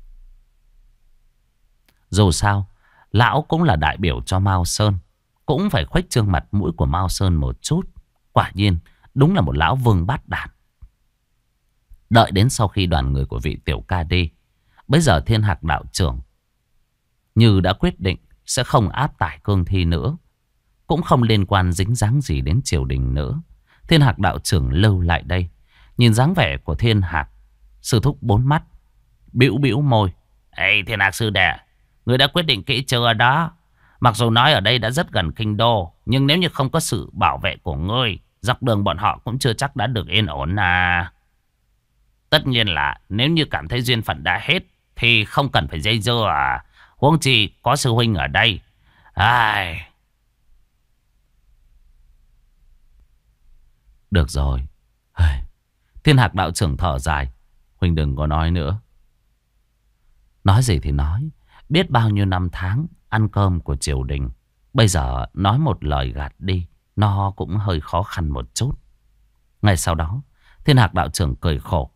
Dù sao, lão cũng là đại biểu cho Mao Sơn, cũng phải khuếch trương mặt mũi của Mao Sơn một chút. Quả nhiên, đúng là một lão vương bát đàn. Đợi đến sau khi đoàn người của vị tiểu ca đi, bây giờ Thiên Hạc đạo trưởng như đã quyết định sẽ không áp tải cương thi nữa, cũng không liên quan dính dáng gì đến triều đình nữa. Thiên Hạc đạo trưởng lưu lại đây. Nhìn dáng vẻ của Thiên Hạc, sư thúc bốn mắt bĩu bĩu môi. Ê Thiên Hạc sư đệ, người đã quyết định kỹ chưa đó? Mặc dù nói ở đây đã rất gần kinh đô, nhưng nếu như không có sự bảo vệ của ngươi, dọc đường bọn họ cũng chưa chắc đã được yên ổn à. Tất nhiên là nếu như cảm thấy duyên phận đã hết thì không cần phải dây dưa à. Huống chi có sư huynh ở đây. Ai... Được rồi. Thiên Hạc đạo trưởng thở dài. Huynh đừng có nói nữa. Nói gì thì nói, biết bao nhiêu năm tháng ăn cơm của triều đình, bây giờ nói một lời gạt đi, nó cũng hơi khó khăn một chút. Ngay sau đó, Thiên Hạc đạo trưởng cười khổ.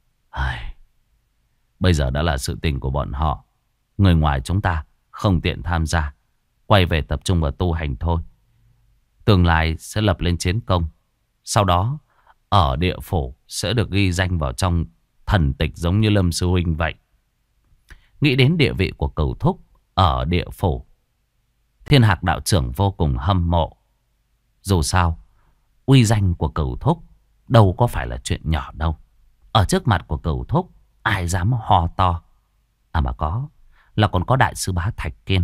Bây giờ đã là sự tình của bọn họ. Người ngoài chúng ta không tiện tham gia. Quay về tập trung vào tu hành thôi. Tương lai sẽ lập lên chiến công. Sau đó, ở địa phủ sẽ được ghi danh vào trong thần tịch giống như Lâm Sư Huynh vậy. Nghĩ đến địa vị của Cửu Thúc ở địa phủ, Thiên Hạc đạo trưởng vô cùng hâm mộ. Dù sao, uy danh của Cửu Thúc đâu có phải là chuyện nhỏ đâu. Ở trước mặt của Cửu Thúc, ai dám ho to. À mà có, là còn có đại sư bá Thạch Kiên.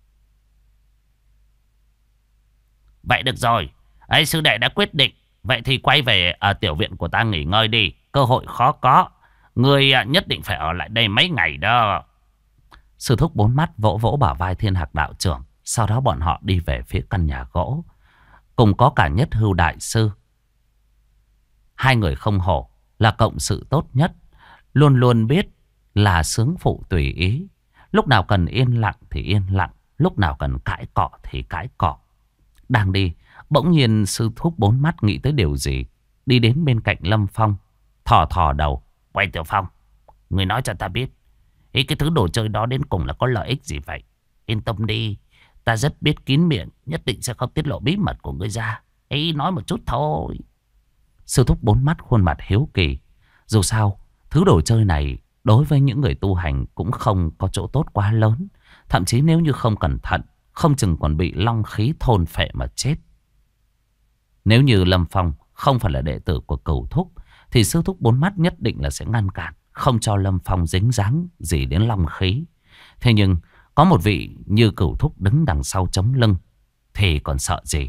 Vậy được rồi, ấy sư đệ đã quyết định. Vậy thì quay về ở tiểu viện của ta nghỉ ngơi đi. Cơ hội khó có. Ngươi nhất định phải ở lại đây mấy ngày đó. Sư thúc bốn mắt vỗ vỗ bả vai Thiên Hạc đạo trưởng. Sau đó bọn họ đi về phía căn nhà gỗ, cùng có cả Nhất Hưu đại sư. Hai người không hổ là cộng sự tốt nhất, luôn luôn biết là sướng phụ tùy ý. Lúc nào cần yên lặng thì yên lặng, lúc nào cần cãi cọ thì cãi cọ. Đang đi, bỗng nhiên sư thúc bốn mắt nghĩ tới điều gì, đi đến bên cạnh Lâm Phong, thò thò đầu. Quay Tiểu Phong, người nói cho ta biết, cái thứ đồ chơi đó đến cùng là có lợi ích gì vậy? Yên tâm đi, ta rất biết kín miệng, nhất định sẽ không tiết lộ bí mật của ngươi ra. Ấy nói một chút thôi. Sư thúc bốn mắt khuôn mặt hiếu kỳ. Dù sao, thứ đồ chơi này đối với những người tu hành cũng không có chỗ tốt quá lớn. Thậm chí nếu như không cẩn thận, không chừng còn bị long khí thôn phệ mà chết. Nếu như Lâm Phong không phải là đệ tử của Cửu Thúc, thì sư thúc bốn mắt nhất định là sẽ ngăn cản, không cho Lâm Phong dính dáng gì đến long khí. Thế nhưng có một vị như Cửu Thúc đứng đằng sau chống lưng thì còn sợ gì.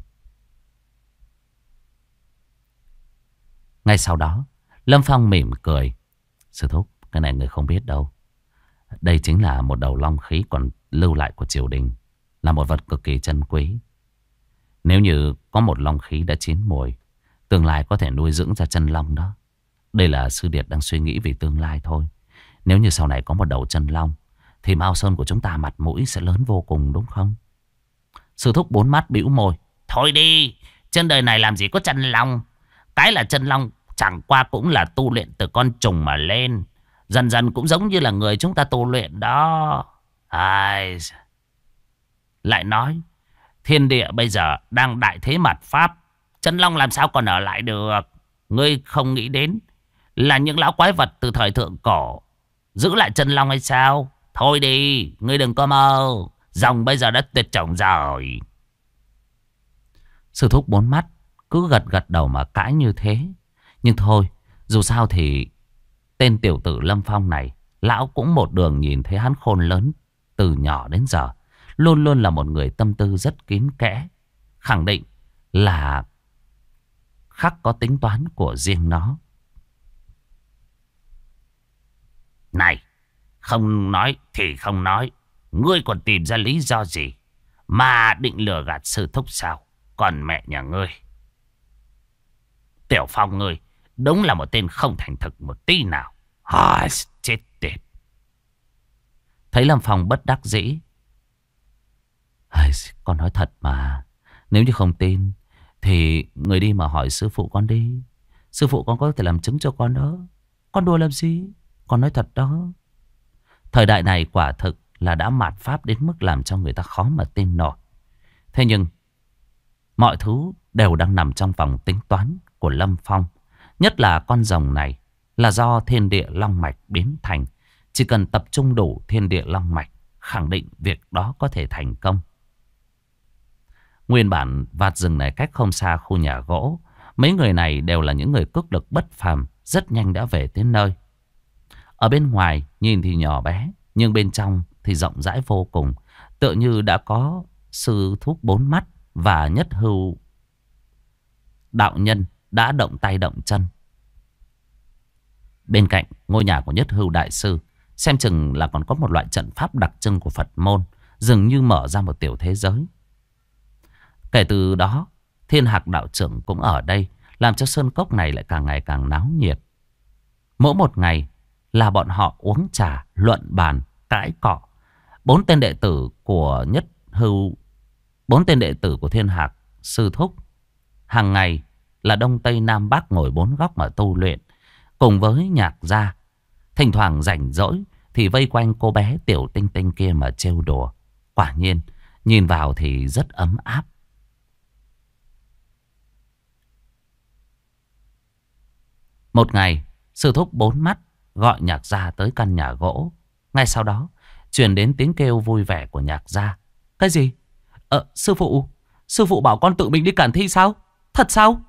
Ngay sau đó Lâm Phong mỉm cười. Sư thúc, cái này người không biết đâu. Đây chính là một đầu long khí còn lưu lại của triều đình, là một vật cực kỳ珍quý. Nếu như có một long khí đã chín mùi, tương lai có thể nuôi dưỡng ra chân long đó. Đây là sư điệt đang suy nghĩ vì tương lai thôi. Nếu như sau này có một đầu chân long, thì Mao Sơn của chúng ta mặt mũi sẽ lớn vô cùng, đúng không? Sư thúc bốn mắt bĩu môi. Thôi đi, trên đời này làm gì có chân long. Cái là chân long chẳng qua cũng là tu luyện từ con trùng mà lên. Dần dần cũng giống như là người chúng ta tu luyện đó. Ai... Lại nói, thiên địa bây giờ đang đại thế mạt pháp, chân long làm sao còn ở lại được. Ngươi không nghĩ đến là những lão quái vật từ thời thượng cổ giữ lại chân long hay sao? Thôi đi, ngươi đừng có mơ. Rồng bây giờ đã tuyệt chủng rồi. Sư thúc bốn mắt cứ gật gật đầu mà cãi như thế. Nhưng thôi, dù sao thì tên tiểu tử Lâm Phong này, lão cũng một đường nhìn thấy hắn khôn lớn từ nhỏ đến giờ. Luôn luôn là một người tâm tư rất kín kẽ, khẳng định là khắc có tính toán của riêng nó. Này, không nói thì không nói, ngươi còn tìm ra lý do gì mà định lừa gạt sư thúc sao? Còn mẹ nhà ngươi, Tiểu Phong ngươi đúng là một tên không thành thực một tí nào. Chết tiệt. Thấy Lâm Phong bất đắc dĩ. Con nói thật mà. Nếu như không tin thì người đi mà hỏi sư phụ con đi. Sư phụ con có thể làm chứng cho con đó. Con đùa làm gì? Con nói thật đó. Thời đại này quả thực là đã mạt pháp đến mức làm cho người ta khó mà tin nổi. Thế nhưng mọi thứ đều đang nằm trong vòng tính toán của Lâm Phong. Nhất là con rồng này là do thiên địa long mạch biến thành. Chỉ cần tập trung đủ thiên địa long mạch, khẳng định việc đó có thể thành công. Nguyên bản vạt rừng này cách không xa khu nhà gỗ. Mấy người này đều là những người cước lực bất phàm, rất nhanh đã về tới nơi. Ở bên ngoài nhìn thì nhỏ bé, nhưng bên trong thì rộng rãi vô cùng. Tựa như đã có sư thúc bốn mắt và Nhất Hưu đạo nhân đã động tay động chân. Bên cạnh ngôi nhà của Nhất Hưu đại sư, xem chừng là còn có một loại trận pháp đặc trưng của Phật môn, dường như mở ra một tiểu thế giới. Kể từ đó, Thiên Hạc đạo trưởng cũng ở đây, làm cho sơn cốc này lại càng ngày càng náo nhiệt. Mỗi một ngày là bọn họ uống trà, luận bàn, cãi cọ. Bốn tên đệ tử của Thiên Hạc sư thúc, hàng ngày là Đông Tây Nam Bắc ngồi bốn góc mà tu luyện, cùng với Nhạc gia. Thỉnh thoảng rảnh rỗi thì vây quanh cô bé tiểu tinh tinh kia mà trêu đùa. Quả nhiên, nhìn vào thì rất ấm áp. Một ngày, sư thúc bốn mắt gọi Nhạc gia tới căn nhà gỗ. Ngay sau đó, truyền đến tiếng kêu vui vẻ của Nhạc gia. Cái gì? Sư phụ bảo con tự mình đi cản thi sao? Thật sao?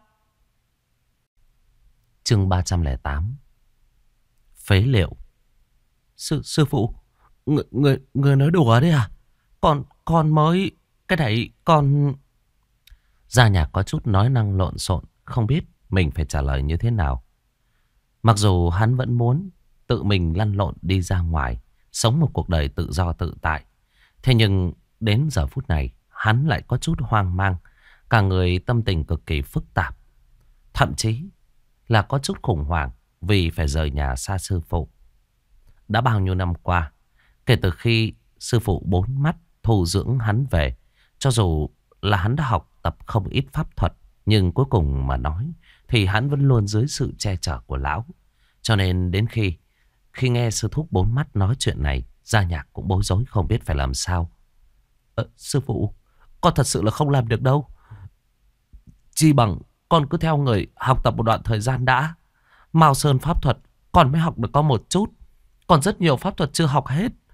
Chương 308. Phế liệu. Sư phụ, người nói đùa đấy à? Con mới... Cái này con... Gia Nhạc có chút nói năng lộn xộn, không biết mình phải trả lời như thế nào. Mặc dù hắn vẫn muốn tự mình lăn lộn đi ra ngoài, sống một cuộc đời tự do tự tại. Thế nhưng đến giờ phút này, hắn lại có chút hoang mang. Cả người tâm tình cực kỳ phức tạp. Thậm chí là có chút khủng hoảng vì phải rời nhà xa sư phụ. Đã bao nhiêu năm qua, kể từ khi sư phụ bốn mắt thu dưỡng hắn về, cho dù là hắn đã học tập không ít pháp thuật, nhưng cuối cùng mà nói thì hắn vẫn luôn dưới sự che chở của lão. Cho nên đến khi nghe sư thúc bốn mắt nói chuyện này, Gia Nhạc cũng bối rối không biết phải làm sao. Sư phụ, con thật sự là không làm được đâu. Chi bằng con cứ theo người học tập một đoạn thời gian đã. Mao Sơn pháp thuật con mới học được có một chút. Còn rất nhiều pháp thuật chưa học hết.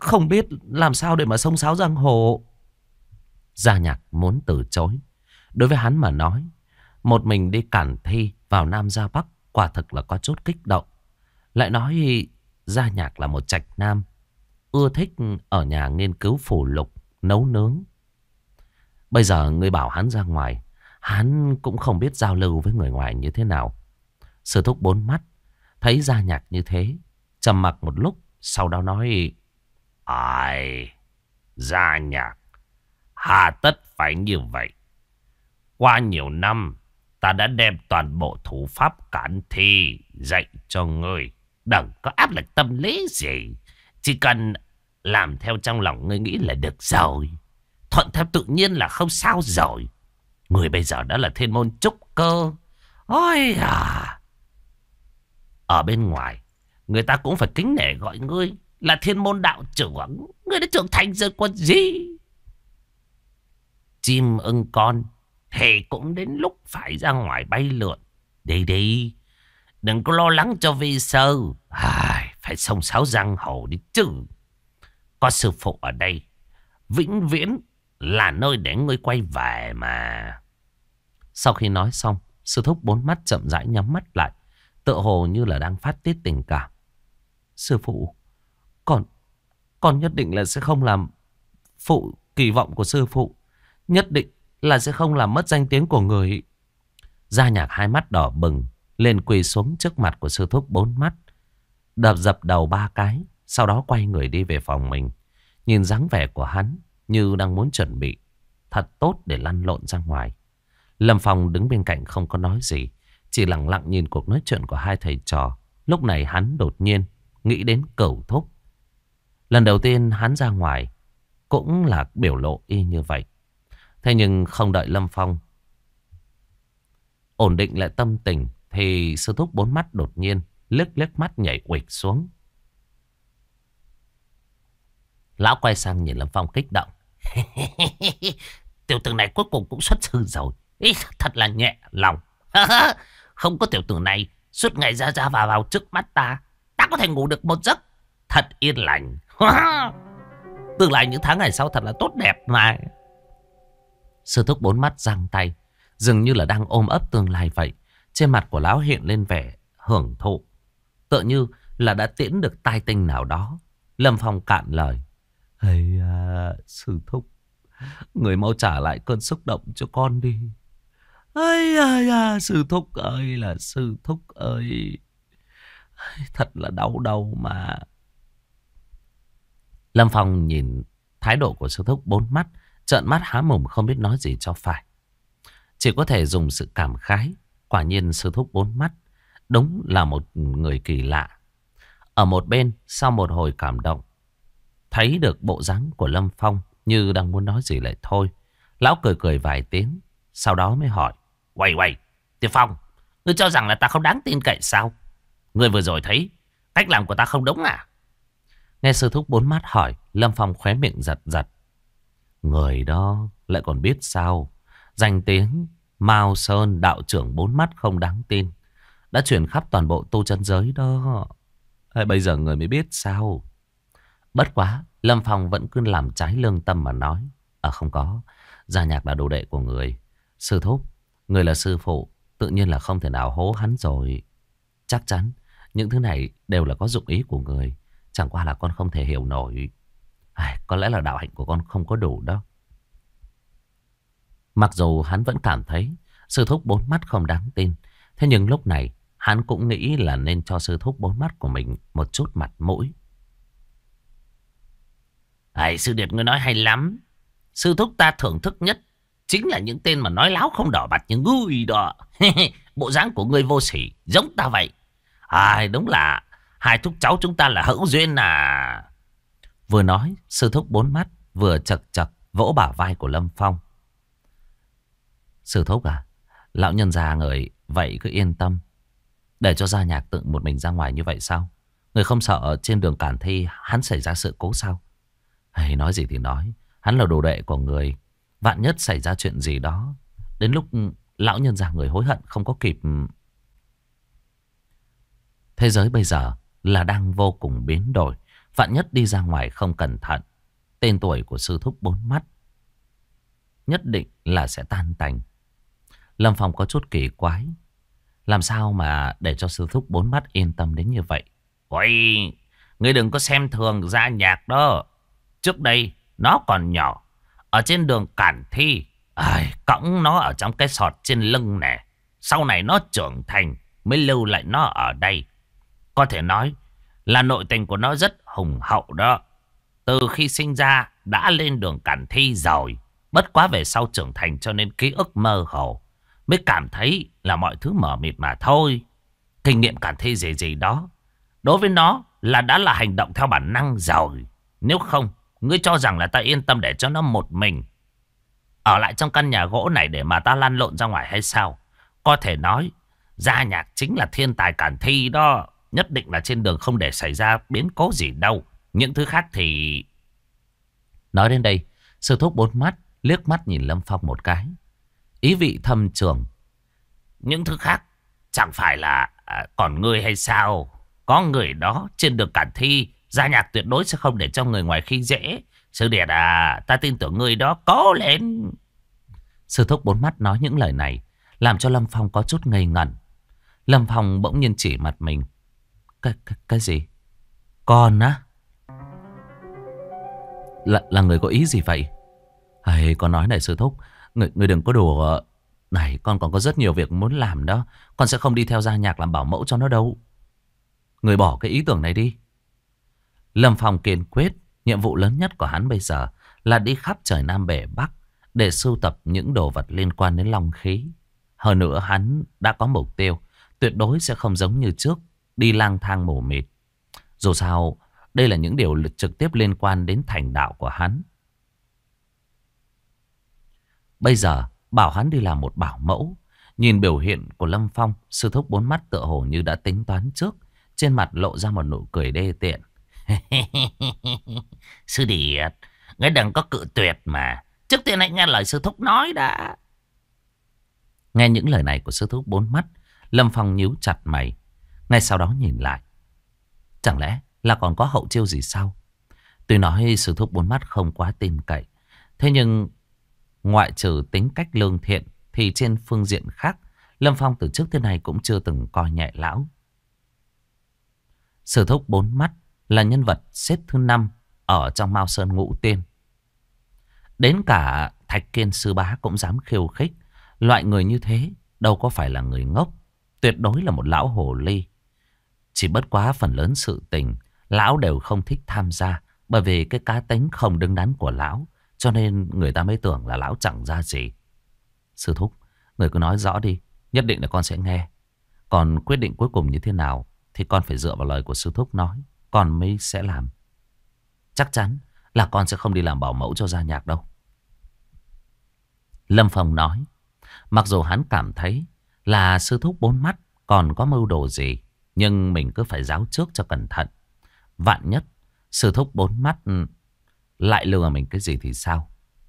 không biết làm sao để mà xông xáo giang hồ. Gia Nhạc muốn từ chối. Đối với hắn mà nói, một mình đi cản thi vào Nam ra Bắc quả thực là có chút kích động. Lại nói Gia Nhạc là một trạch nam, ưa thích ở nhà nghiên cứu phù lục, nấu nướng. Bây giờ người bảo hắn ra ngoài, hắn cũng không biết giao lưu với người ngoài như thế nào. Sư thúc bốn mắt thấy Gia Nhạc như thế, trầm mặc một lúc, sau đó nói: Ai, Gia Nhạc, hà tất phải như vậy. Qua nhiều năm, ta đã đem toàn bộ thủ pháp cản thi dạy cho ngươi. Đừng có áp lực tâm lý gì. Chỉ cần làm theo trong lòng ngươi nghĩ là được rồi. Thuận theo tự nhiên là không sao rồi. Ngươi bây giờ đã là thiên môn trúc cơ. Ôi à. Ở bên ngoài, người ta cũng phải kính nể gọi ngươi là thiên môn đạo trưởng. Ngươi đã trưởng thành rồi còn gì. Chim ưng con thì cũng đến lúc phải ra ngoài bay lượn. Đi đi, đừng có lo lắng cho vi sơ. Phải xông xáo giang hồ đi chứ. Có sư phụ ở đây, vĩnh viễn là nơi để ngươi quay về mà. Sau khi nói xong, sư thúc bốn mắt chậm rãi nhắm mắt lại, tựa hồ như là đang phát tiết tình cảm. Sư phụ, con nhất định là sẽ không làm phụ kỳ vọng của sư phụ. Nhất định là sẽ không làm mất danh tiếng của người. Gia Nhạc hai mắt đỏ bừng, lên quỳ xuống trước mặt của sư thúc bốn mắt, đập dập đầu 3 cái, sau đó quay người đi về phòng mình. Nhìn dáng vẻ của hắn như đang muốn chuẩn bị thật tốt để lăn lộn ra ngoài. Lâm Phong đứng bên cạnh không có nói gì, chỉ lặng lặng nhìn cuộc nói chuyện của hai thầy trò. Lúc này hắn đột nhiên nghĩ đến Cửu Thúc. Lần đầu tiên hắn ra ngoài cũng là biểu lộ y như vậy. Thế nhưng không đợi Lâm Phong ổn định lại tâm tình, thì sư thúc bốn mắt đột nhiên liếc mắt nhảy uịch xuống. Lão quay sang nhìn Lâm Phong kích động. Tiểu tử này cuối cùng cũng xuất sư rồi. Ý, thật là nhẹ lòng. Không có tiểu tử này, suốt ngày ra vào trước mắt ta có thể ngủ được một giấc thật yên lành. Tương lai những tháng ngày sau thật là tốt đẹp mà. Sư thúc bốn mắt giang tay, dường như là đang ôm ấp tương lai vậy. Trên mặt của lão hiện lên vẻ hưởng thụ, tựa như là đã tiễn được tai tinh nào đó. Lâm Phong cạn lời: sư thúc, người mau trả lại cơn xúc động cho con đi. Sư thúc ơi là sư thúc ơi, thật là đau đầu mà. Lâm Phong nhìn thái độ của sư thúc bốn mắt, trợn mắt há mồm không biết nói gì cho phải. Chỉ có thể dùng sự cảm khái. Quả nhiên sư thúc bốn mắt đúng là một người kỳ lạ. Ở một bên, sau một hồi cảm động, thấy được bộ dáng của Lâm Phong như đang muốn nói gì lại thôi, lão cười cười vài tiếng, sau đó mới hỏi: Uầy, Tiểu Phong, ngươi cho rằng là ta không đáng tin cậy sao? Ngươi vừa rồi thấy cách làm của ta không đúng à? Nghe sư thúc bốn mắt hỏi, Lâm Phong khóe miệng giật giật. Người đó lại còn biết sao? Danh tiếng Mao Sơn đạo trưởng bốn mắt không đáng tin đã truyền khắp toàn bộ tu chân giới đó. Bây giờ người mới biết sao? Bất quá, Lâm Phong vẫn cứ làm trái lương tâm mà nói: không có, Gia Nhạc là đồ đệ của người. Sư thúc, người là sư phụ, tự nhiên là không thể nào hố hắn rồi. Chắc chắn những thứ này đều là có dụng ý của người. Chẳng qua là con không thể hiểu nổi. Có lẽ là đạo hạnh của con không có đủ đó. Mặc dù hắn vẫn cảm thấy sư thúc bốn mắt không đáng tin, thế nhưng lúc này hắn cũng nghĩ là nên cho sư thúc bốn mắt của mình một chút mặt mũi. Sư Điệt, ngươi nói hay lắm. Sư thúc ta thưởng thức nhất chính là những tên mà nói láo không đỏ mặt như ngươi đó. Bộ dáng của ngươi vô sỉ, giống ta vậy. Đúng là hai thúc cháu chúng ta là hữu duyên à. Vừa nói, sư thúc bốn mắt vừa chật chật vỗ bả vai của Lâm Phong. Sư thúc à, lão nhân già người vậy cứ yên tâm, để cho Gia Nhạc tự một mình ra ngoài như vậy sao? Người không sợ trên đường cản thi hắn xảy ra sự cố sao? Nói gì thì nói, hắn là đồ đệ của người. Vạn nhất xảy ra chuyện gì đó, đến lúc lão nhân già người hối hận không có kịp. Thế giới bây giờ là đang vô cùng biến đổi. Vạn nhất đi ra ngoài không cẩn thận, tên tuổi của sư thúc bốn mắt nhất định là sẽ tan tành. Lâm Phong có chút kỳ quái. Làm sao mà để cho sư thúc bốn mắt yên tâm đến như vậy? Ôi, ngươi đừng có xem thường Gia Nhạc đó. Trước đây nó còn nhỏ, ở trên đường Cản Thi, cõng nó ở trong cái sọt trên lưng nè. Sau này nó trưởng thành mới lưu lại nó ở đây. Có thể nói là nội tình của nó rất hùng hậu đó. Từ khi sinh ra đã lên đường Cản Thi rồi. Bất quá về sau trưởng thành cho nên ký ức mơ hồ, mới cảm thấy là mọi thứ mờ mịt mà thôi. Kinh nghiệm Cản Thi gì gì đó đối với nó là đã là hành động theo bản năng rồi. Nếu không, ngươi cho rằng là ta yên tâm để cho nó một mình ở lại trong căn nhà gỗ này để mà ta lăn lộn ra ngoài hay sao? Có thể nói Gia Nhạc chính là thiên tài Cản Thi đó. Nhất định là trên đường không để xảy ra biến cố gì đâu. Những thứ khác thì... Nói đến đây, sư thúc bốn mắt liếc mắt nhìn Lâm Phong một cái, ý vị thâm trường. Những thứ khác chẳng phải là còn ngươi hay sao? Có người đó trên đường Cản Thi, Gia Nhạc tuyệt đối sẽ không để cho người ngoài khi dễ. Sư Điệt à, ta tin tưởng ngươi đó, cố lên. Sư thúc bốn mắt nói những lời này làm cho Lâm Phong có chút ngây ngẩn. Lâm Phong bỗng nhiên chỉ mặt mình. Cái gì? Con á? Là người có ý gì vậy? Con nói này sư thúc, người đừng có đùa. Này, con còn có rất nhiều việc muốn làm đó. Con sẽ không đi theo Gia Nhạc làm bảo mẫu cho nó đâu. Người bỏ cái ý tưởng này đi. Lâm Phong kiên quyết. Nhiệm vụ lớn nhất của hắn bây giờ là đi khắp trời Nam Bể Bắc để sưu tập những đồ vật liên quan đến long khí. Hơn nữa hắn đã có mục tiêu, tuyệt đối sẽ không giống như trước đi lang thang mù mịt. Dù sao, đây là những điều trực tiếp liên quan đến thành đạo của hắn. Bây giờ bảo hắn đi làm một bảo mẫu. Nhìn biểu hiện của Lâm Phong, sư thúc bốn mắt tựa hồ như đã tính toán trước. Trên mặt lộ ra một nụ cười đê tiện. Sư Điệt, ngươi đừng có cự tuyệt mà. Trước tiên hãy nghe lời sư thúc nói đã. Nghe những lời này của sư thúc bốn mắt, Lâm Phong nhíu chặt mày. Ngay sau đó nhìn lại. Chẳng lẽ là còn có hậu chiêu gì sao? Tuy nói sư thúc bốn mắt không quá tin cậy, thế nhưng ngoại trừ tính cách lương thiện thì trên phương diện khác, Lâm Phong từ trước tới nay cũng chưa từng coi nhẹ lão. Sư thúc bốn mắt là nhân vật xếp thứ 5 ở trong Mao Sơn Ngũ Tiên. Đến cả Thạch Kiên sư bá cũng dám khiêu khích. Loại người như thế đâu có phải là người ngốc, tuyệt đối là một lão hồ ly. Chỉ bất quá phần lớn sự tình lão đều không thích tham gia, bởi vì cái cá tính không đứng đắn của lão, cho nên người ta mới tưởng là lão chẳng ra gì. Sư thúc, người cứ nói rõ đi, nhất định là con sẽ nghe. Còn quyết định cuối cùng như thế nào thì con phải dựa vào lời của sư thúc nói, con mới sẽ làm. Chắc chắn là con sẽ không đi làm bảo mẫu cho Gia Nhạc đâu. Lâm Phong nói. Mặc dù hắn cảm thấy là sư thúc bốn mắt còn có mưu đồ gì, nhưng mình cứ phải giáo trước cho cẩn thận. Vạn nhất sư thúc bốn mắt lại lừa mình cái gì thì sao?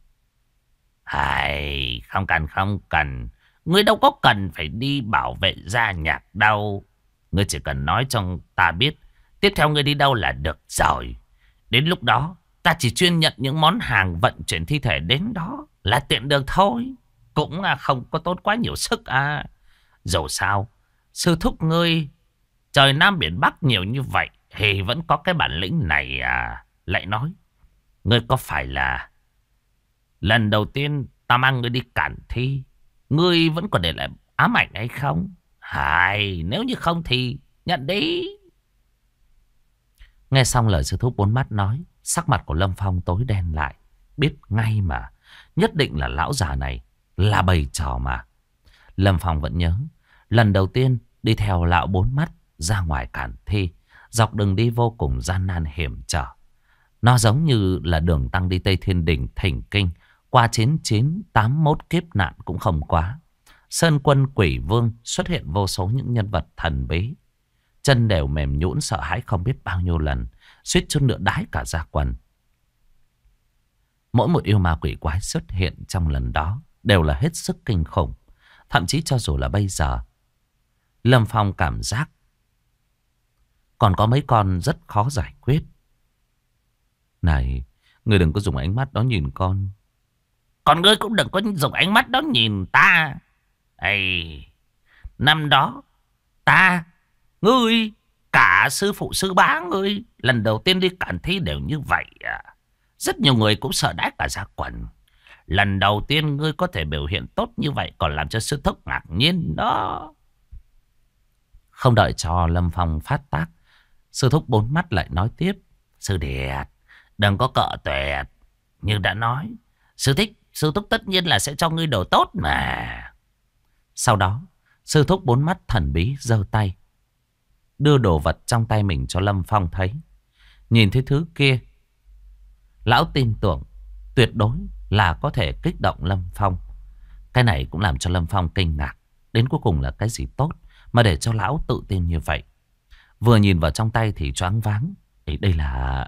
Không cần. Ngươi đâu có cần phải đi bảo vệ Gia Nhạc đâu. Ngươi chỉ cần nói cho ta biết tiếp theo ngươi đi đâu là được rồi. Đến lúc đó ta chỉ chuyên nhận những món hàng vận chuyển thi thể đến đó là tiện được thôi. Cũng không có tốn quá nhiều sức à. Dù sao sư thúc ngươi trời Nam biển Bắc nhiều như vậy thì vẫn có cái bản lĩnh này à. Lại nói, ngươi có phải là lần đầu tiên ta mang ngươi đi Cản Thi, ngươi vẫn còn để lại ám ảnh hay không? Nếu như không thì nhận đi. Nghe xong lời sư thúc bốn mắt nói, sắc mặt của Lâm Phong tối đen lại. Biết ngay mà, nhất định là lão già này là bày trò mà. Lâm Phong vẫn nhớ, lần đầu tiên đi theo lão bốn mắt ra ngoài Cản Thi, dọc đường đi vô cùng gian nan hiểm trở. Nó giống như là đường tăng đi Tây Thiên Đình thỉnh kinh, qua 9981 kiếp nạn cũng không quá. Sơn Quân Quỷ Vương xuất hiện vô số những nhân vật thần bí. Chân đều mềm nhũn sợ hãi không biết bao nhiêu lần, suýt chút nữa đái cả ra quần. Mỗi một yêu ma quỷ quái xuất hiện trong lần đó đều là hết sức kinh khủng. Thậm chí cho dù là bây giờ, Lâm Phong cảm giác còn có mấy con rất khó giải quyết. Này, ngươi đừng có dùng ánh mắt đó nhìn con. Còn ngươi cũng đừng có dùng ánh mắt đó nhìn ta. Ây, năm đó ta, ngươi, cả sư phụ sư bá ngươi lần đầu tiên đi cản thi đều như vậy à. Rất nhiều người cũng sợ đái cả ra quần. Lần đầu tiên ngươi có thể biểu hiện tốt như vậy còn làm cho sư thúc ngạc nhiên đó. Không đợi cho Lâm Phong phát tác, sư thúc bốn mắt lại nói tiếp. Sư Điệt, đừng có cợ tuẹt. Như đã nói, sư thúc tất nhiên là sẽ cho ngươi đồ tốt mà. Sau đó, sư thúc bốn mắt thần bí giơ tay, đưa đồ vật trong tay mình cho Lâm Phong thấy. Nhìn thấy thứ kia, lão tin tưởng tuyệt đối là có thể kích động Lâm Phong. Cái này cũng làm cho Lâm Phong kinh ngạc. Đến cuối cùng là cái gì tốt mà để cho lão tự tin như vậy. Vừa nhìn vào trong tay thì choáng váng. Đây là...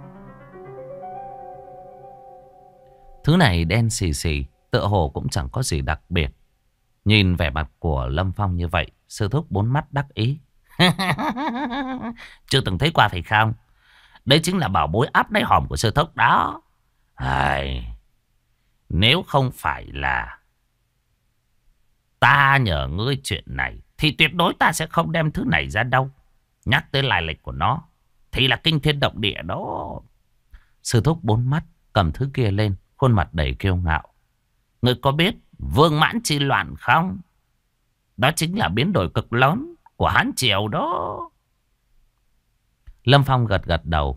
Thứ này đen xì xì, tựa hồ cũng chẳng có gì đặc biệt. Nhìn vẻ mặt của Lâm Phong như vậy, sư thúc bốn mắt đắc ý. Chưa từng thấy qua phải không? Đấy chính là bảo bối áp đáy hòm của sư thúc đó. Nếu không phải là ta nhờ ngươi chuyện này thì tuyệt đối ta sẽ không đem thứ này ra đâu. Nhắc tới lai lịch của nó thì là kinh thiên động địa đó. Sư thúc bốn mắt cầm thứ kia lên, khuôn mặt đầy kiêu ngạo. Ngươi có biết Vương Mãn Chi Loạn không? Đó chính là biến đổi cực lớn của Hán Triều đó. Lâm Phong gật gật đầu.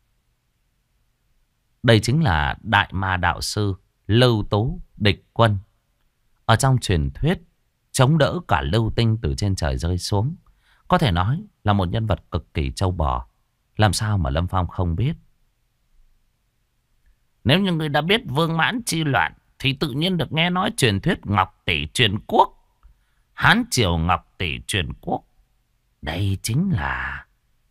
Đây chính là đại ma đạo sư Lưu Tú Địch Quân. Ở trong truyền thuyết, chống đỡ cả lưu tinh từ trên trời rơi xuống. Có thể nói là một nhân vật cực kỳ trâu bò. Làm sao mà Lâm Phong không biết? Nếu như ngươi đã biết Vương Mãn Chi Loạn thì tự nhiên được nghe nói truyền thuyết Ngọc Tỷ truyền quốc. Hán Triều Ngọc Tỷ truyền quốc. Đây chính là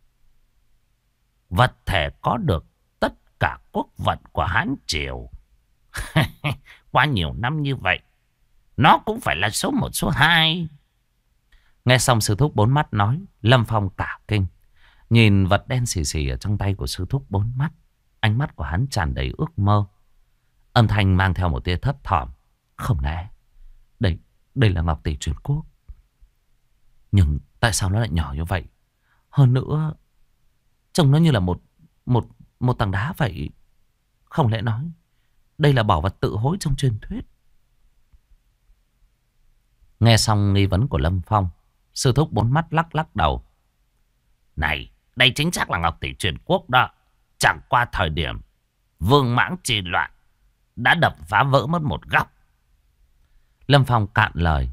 vật thể có được tất cả quốc vận của Hán Triều. Qua nhiều năm như vậy, nó cũng phải là số 1 số 2. Nghe xong sư thúc bốn mắt nói, Lâm Phong cả kinh. Nhìn vật đen xì xì ở trong tay của sư thúc bốn mắt, ánh mắt của hắn tràn đầy ước mơ. Âm thanh mang theo một tia thấp thỏm. Không lẽ đây là Ngọc Tỷ truyền quốc? Nhưng tại sao nó lại nhỏ như vậy? Hơn nữa, trông nó như là một tảng đá vậy. Không lẽ nói đây là bảo vật tự hối trong truyền thuyết? Nghe xong nghi vấn của Lâm Phong, sư thúc bốn mắt lắc lắc đầu. Này, đây chính xác là Ngọc Tỷ truyền quốc đó. Chẳng qua thời điểm Vương Mãng Chi Loạn đã đập phá vỡ mất một góc. Lâm Phong cạn lời.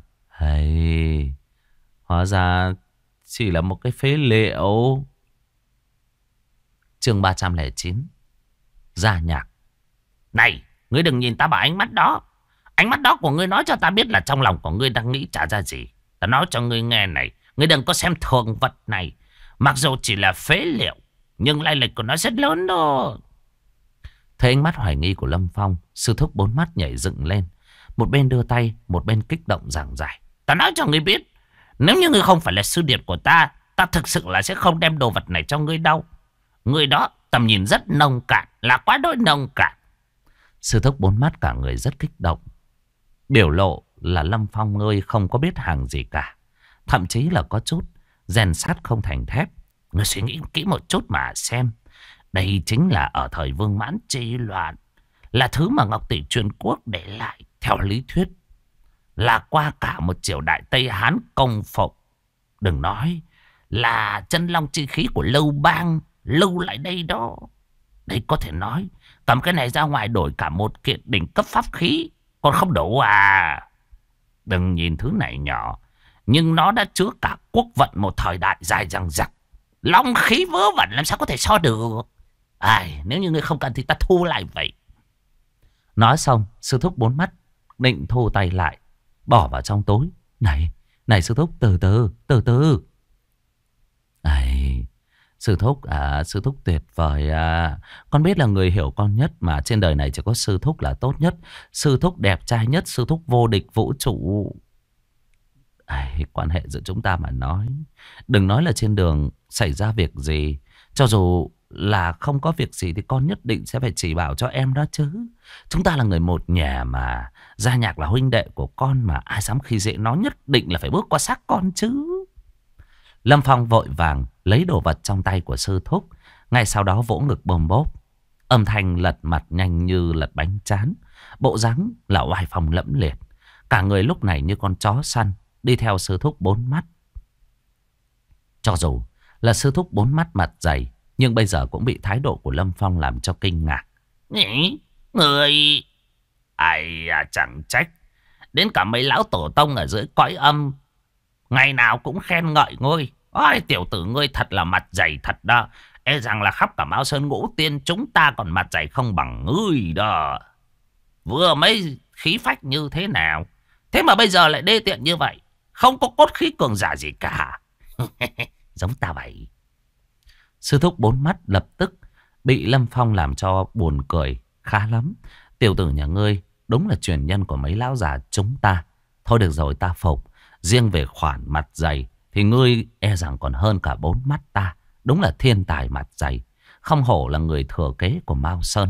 Hóa ra chỉ là một cái phế liệu. Chương 309, Gia nhạc. Này, ngươi đừng nhìn ta bằng ánh mắt đó. Ánh mắt đó của ngươi nói cho ta biết là trong lòng của ngươi đang nghĩ chả ra gì. Ta nói cho ngươi nghe này, ngươi đừng có xem thường vật này. Mặc dù chỉ là phế liệu, nhưng lai lịch của nó rất lớn đó. Thấy ánh mắt hoài nghi của Lâm Phong, sư thúc bốn mắt nhảy dựng lên. Một bên đưa tay, một bên kích động giảng giải. Ta nói cho ngươi biết, nếu như ngươi không phải là sư điệt của ta, ta thực sự là sẽ không đem đồ vật này cho ngươi đâu. Ngươi đó tầm nhìn rất nông cạn, là quá đỗi nông cạn. Sư thúc bốn mắt cả người rất kích động. Biểu lộ là Lâm Phong ơi không có biết hàng gì cả. Thậm chí là có chút rèn sắt không thành thép. Ngươi suy nghĩ kỹ một chút mà xem. Đây chính là ở thời Vương Mãn Chi Loạn, là thứ mà Ngọc Tỷ truyền quốc để lại. Theo lý thuyết là qua cả một triều đại Tây Hán công phục. Đừng nói là chân long chi khí của Lưu Bang lưu lại đây đó. Đây có thể nói cầm cái này ra ngoài đổi cả một kiện đỉnh cấp pháp khí còn không đủ à. Đừng nhìn thứ này nhỏ, nhưng nó đã chứa cả quốc vận một thời đại dài dằng dặc. Long khí vớ vẩn làm sao có thể so được. Nếu như ngươi không cần thì ta thu lại vậy. Nói xong, sư thúc bốn mắt định thu tay lại, bỏ vào trong túi. Này sư thúc, từ từ. Sư thúc tuyệt vời à. Con biết là người hiểu con nhất, mà trên đời này chỉ có sư thúc là tốt nhất. Sư thúc đẹp trai nhất, sư thúc vô địch vũ trụ. Quan hệ giữa chúng ta mà nói, đừng nói là trên đường xảy ra việc gì, cho dù là không có việc gì thì con nhất định sẽ phải chỉ bảo cho em đó chứ. Chúng ta là người một nhà mà. Gia Nhạc là huynh đệ của con mà. Ai dám khi dễ nó, nhất định là phải bước qua xác con chứ. Lâm Phong vội vàng lấy đồ vật trong tay của sư thúc. Ngay sau đó vỗ ngực bồm bốp. Âm thanh lật mặt nhanh như lật bánh trán. Bộ dáng là oai phong lẫm liệt. Cả người lúc này như con chó săn đi theo sư thúc bốn mắt. Cho dù là sư thúc bốn mắt mặt dày, nhưng bây giờ cũng bị thái độ của Lâm Phong làm cho kinh ngạc. Người... Ai à, chẳng trách. Đến cả mấy lão tổ tông ở dưới cõi âm ngày nào cũng khen ngợi ngươi. Ôi, tiểu tử ngươi thật là mặt dày thật đó. E rằng là khắp cả Mao Sơn Ngũ Tiên chúng ta còn mặt dày không bằng ngươi đó. Vừa mới khí phách như thế nào, thế mà bây giờ lại đê tiện như vậy. Không có cốt khí cường giả gì cả. Giống ta vậy. Sư thúc bốn mắt lập tức bị Lâm Phong làm cho buồn cười. Khá lắm. Tiểu tử nhà ngươi đúng là truyền nhân của mấy lão già chúng ta. Thôi được rồi, ta phục. Riêng về khoản mặt dày thì ngươi e rằng còn hơn cả bốn mắt ta. Đúng là thiên tài mặt dày. Không hổ là người thừa kế của Mao Sơn.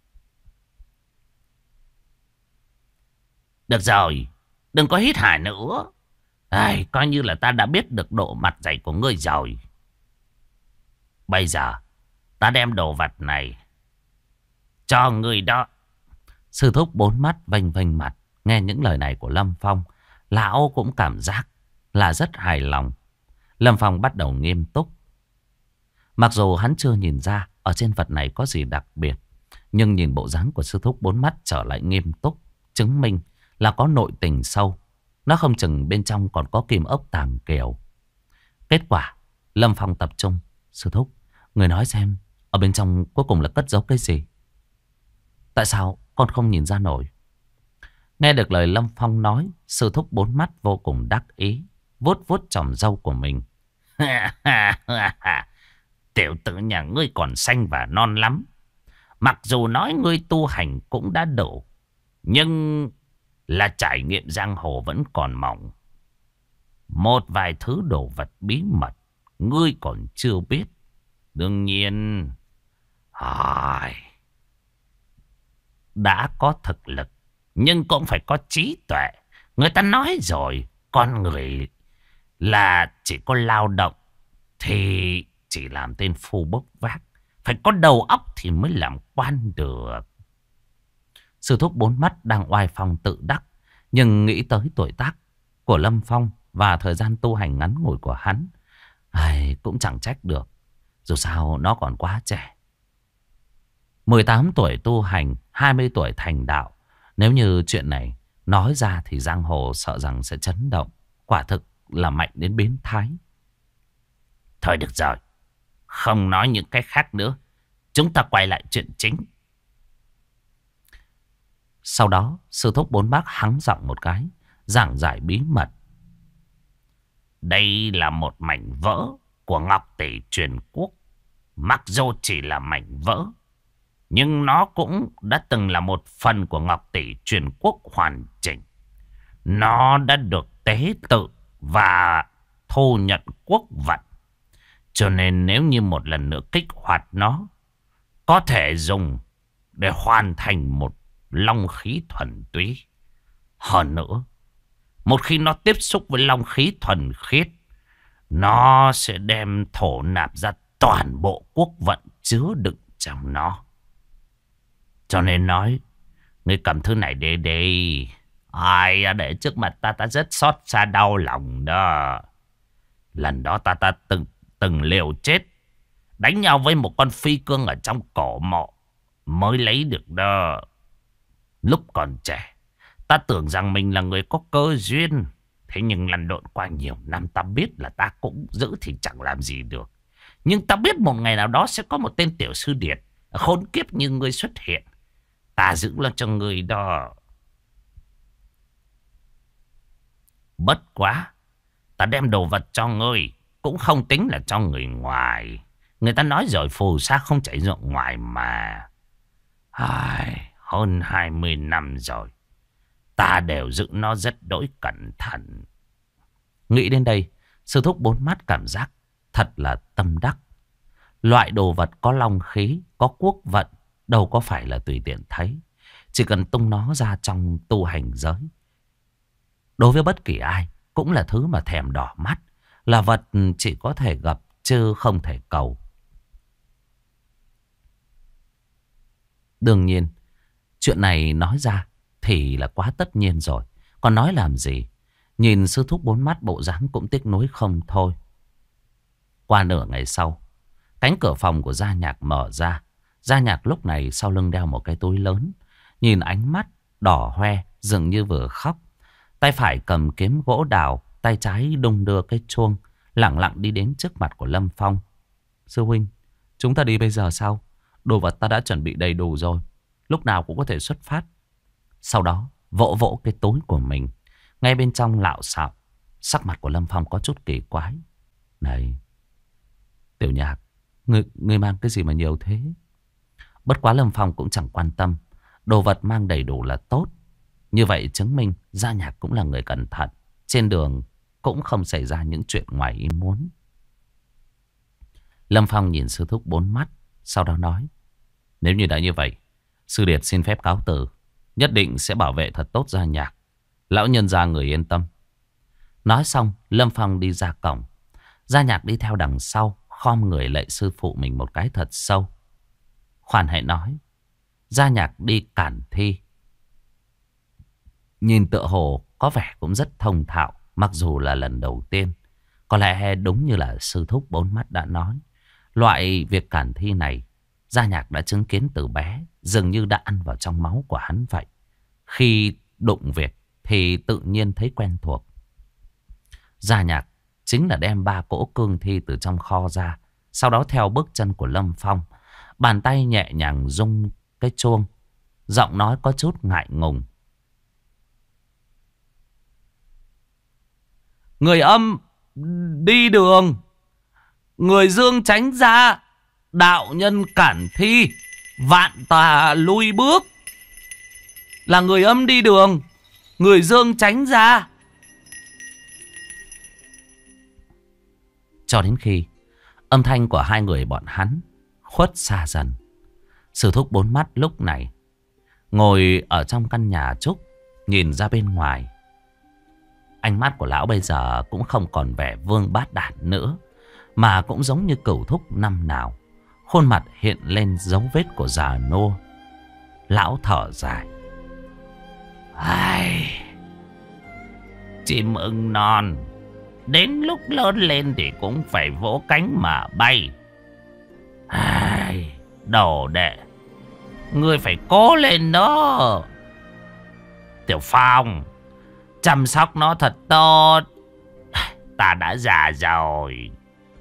Được rồi, đừng có hít hải nữa. Ai, coi như là ta đã biết được độ mặt dày của ngươi rồi. Bây giờ ta đem đồ vật này cho ngươi đó. Sư thúc bốn mắt vênh vênh mặt. Nghe những lời này của Lâm Phong, lão cũng cảm giác là rất hài lòng. Lâm Phong bắt đầu nghiêm túc. Mặc dù hắn chưa nhìn ra ở trên vật này có gì đặc biệt, nhưng nhìn bộ dáng của sư thúc bốn mắt trở lại nghiêm túc, chứng minh là có nội tình sâu. Nó không chừng bên trong còn có kim ốc tàng kiều. Kết quả Lâm Phong tập trung. Sư thúc, người nói xem ở bên trong cuối cùng là cất giấu cái gì? Tại sao con không nhìn ra nổi? Nghe được lời Lâm Phong nói, sư thúc bốn mắt vô cùng đắc ý, vuốt vuốt chòm râu của mình. Tiểu tử nhà ngươi còn xanh và non lắm. Mặc dù nói ngươi tu hành cũng đã đủ, nhưng là trải nghiệm giang hồ vẫn còn mỏng. Một vài thứ đồ vật bí mật ngươi còn chưa biết. Đương nhiên đã có thực lực, nhưng cũng phải có trí tuệ. Người ta nói rồi, con người là chỉ có lao động thì chỉ làm tên phu bốc vác. Phải có đầu óc thì mới làm quan được. Sư thúc bốn mắt đang oai phong tự đắc, nhưng nghĩ tới tuổi tác của Lâm Phong và thời gian tu hành ngắn ngủi của hắn, cũng chẳng trách được. Dù sao nó còn quá trẻ. 18 tuổi tu hành, 20 tuổi thành đạo. Nếu như chuyện này nói ra thì giang hồ sợ rằng sẽ chấn động. Quả thực là mạnh đến biến thái. Thôi được rồi, không nói những cái khác nữa. Chúng ta quay lại chuyện chính. Sau đó sư thúc bốn bác hắng giọng một cái, giảng giải bí mật. Đây là một mảnh vỡ của Ngọc Tỷ Truyền Quốc. Mặc dù chỉ là mảnh vỡ, nhưng nó cũng đã từng là một phần của Ngọc Tỷ Truyền Quốc hoàn chỉnh. Nó đã được tế tự và thu nhận quốc vận. Cho nên nếu như một lần nữa kích hoạt nó, có thể dùng để hoàn thành một long khí thuần túy. Hơn nữa, một khi nó tiếp xúc với long khí thuần khiết, nó sẽ đem thổ nạp ra toàn bộ quốc vận chứa đựng trong nó. Cho nên nói, ngươi cầm thứ này để đi. Ai để trước mặt ta rất xót xa đau lòng đó. Lần đó ta từng liều chết, đánh nhau với một con phi cương ở trong cổ mộ mới lấy được đó. Lúc còn trẻ, ta tưởng rằng mình là người có cơ duyên. Thế nhưng lăn lộn qua nhiều năm, ta biết là ta cũng giữ thì chẳng làm gì được. Nhưng ta biết một ngày nào đó sẽ có một tên tiểu sư điệt khốn kiếp như ngươi xuất hiện. Ta giữ lo cho ngươi đó. Bất quá, ta đem đồ vật cho ngươi cũng không tính là cho người ngoài. Người ta nói rồi, phù sa không chảy ruộng ngoài mà. Hơn 20 năm rồi, ta đều giữ nó rất đỗi cẩn thận. Nghĩ đến đây, sư thúc bốn mắt cảm giác thật là tâm đắc. Loại đồ vật có long khí, có quốc vận, đâu có phải là tùy tiện thấy. Chỉ cần tung nó ra trong tu hành giới, đối với bất kỳ ai cũng là thứ mà thèm đỏ mắt, là vật chỉ có thể gặp chứ không thể cầu. Đương nhiên, chuyện này nói ra thì là quá tất nhiên rồi. Còn nói làm gì? Nhìn sư thúc bốn mắt bộ dáng cũng tiếc nuối không thôi. Qua nửa ngày sau, cánh cửa phòng của Gia Nhạc mở ra. Gia Nhạc lúc này sau lưng đeo một cái túi lớn. Nhìn ánh mắt đỏ hoe, dường như vừa khóc. Tay phải cầm kiếm gỗ đào, tay trái đung đưa cái chuông, lẳng lặng đi đến trước mặt của Lâm Phong. Sư huynh, chúng ta đi bây giờ sao? Đồ vật ta đã chuẩn bị đầy đủ rồi, lúc nào cũng có thể xuất phát. Sau đó vỗ vỗ cái túi của mình. Ngay bên trong lạo xạo, sắc mặt của Lâm Phong có chút kỳ quái. Này, Tiểu Nhạc, ngươi mang cái gì mà nhiều thế? Bất quá Lâm Phong cũng chẳng quan tâm. Đồ vật mang đầy đủ là tốt. Như vậy chứng minh Gia Nhạc cũng là người cẩn thận. Trên đường cũng không xảy ra những chuyện ngoài ý muốn. Lâm Phong nhìn sư thúc bốn mắt, sau đó nói: nếu như đã như vậy, sư điệt xin phép cáo từ. Nhất định sẽ bảo vệ thật tốt Gia Nhạc. Lão nhân gia người yên tâm. Nói xong, Lâm Phong đi ra cổng. Gia Nhạc đi theo đằng sau, khom người lạy sư phụ mình một cái thật sâu. Khoan hãy nói, Gia Nhạc đi cản thi, nhìn tựa hồ có vẻ cũng rất thông thạo, mặc dù là lần đầu tiên. Có lẽ đúng như là sư thúc bốn mắt đã nói, loại việc cản thi này Gia Nhạc đã chứng kiến từ bé, dường như đã ăn vào trong máu của hắn vậy. Khi đụng việc thì tự nhiên thấy quen thuộc. Gia Nhạc chính là đem 3 cỗ cương thi từ trong kho ra, sau đó theo bước chân của Lâm Phong, bàn tay nhẹ nhàng rung cái chuông, giọng nói có chút ngại ngùng. Người âm đi đường, người dương tránh ra, đạo nhân cản thi, vạn tà lui bước. Là người âm đi đường, người dương tránh ra. Cho đến khi âm thanh của hai người bọn hắn khuất xa dần, sư thúc bốn mắt lúc này ngồi ở trong căn nhà trúc, nhìn ra bên ngoài. Ánh mắt của lão bây giờ cũng không còn vẻ vương bát đản nữa, mà cũng giống như cửu thúc năm nào. Khuôn mặt hiện lên dấu vết của già nua. Lão thở dài. Ai... chim ưng non, đến lúc lớn lên thì cũng phải vỗ cánh mà bay. Ai... đồ đệ, ngươi phải cố lên đó. Tiểu Phong, chăm sóc nó thật tốt. Ta đã già rồi.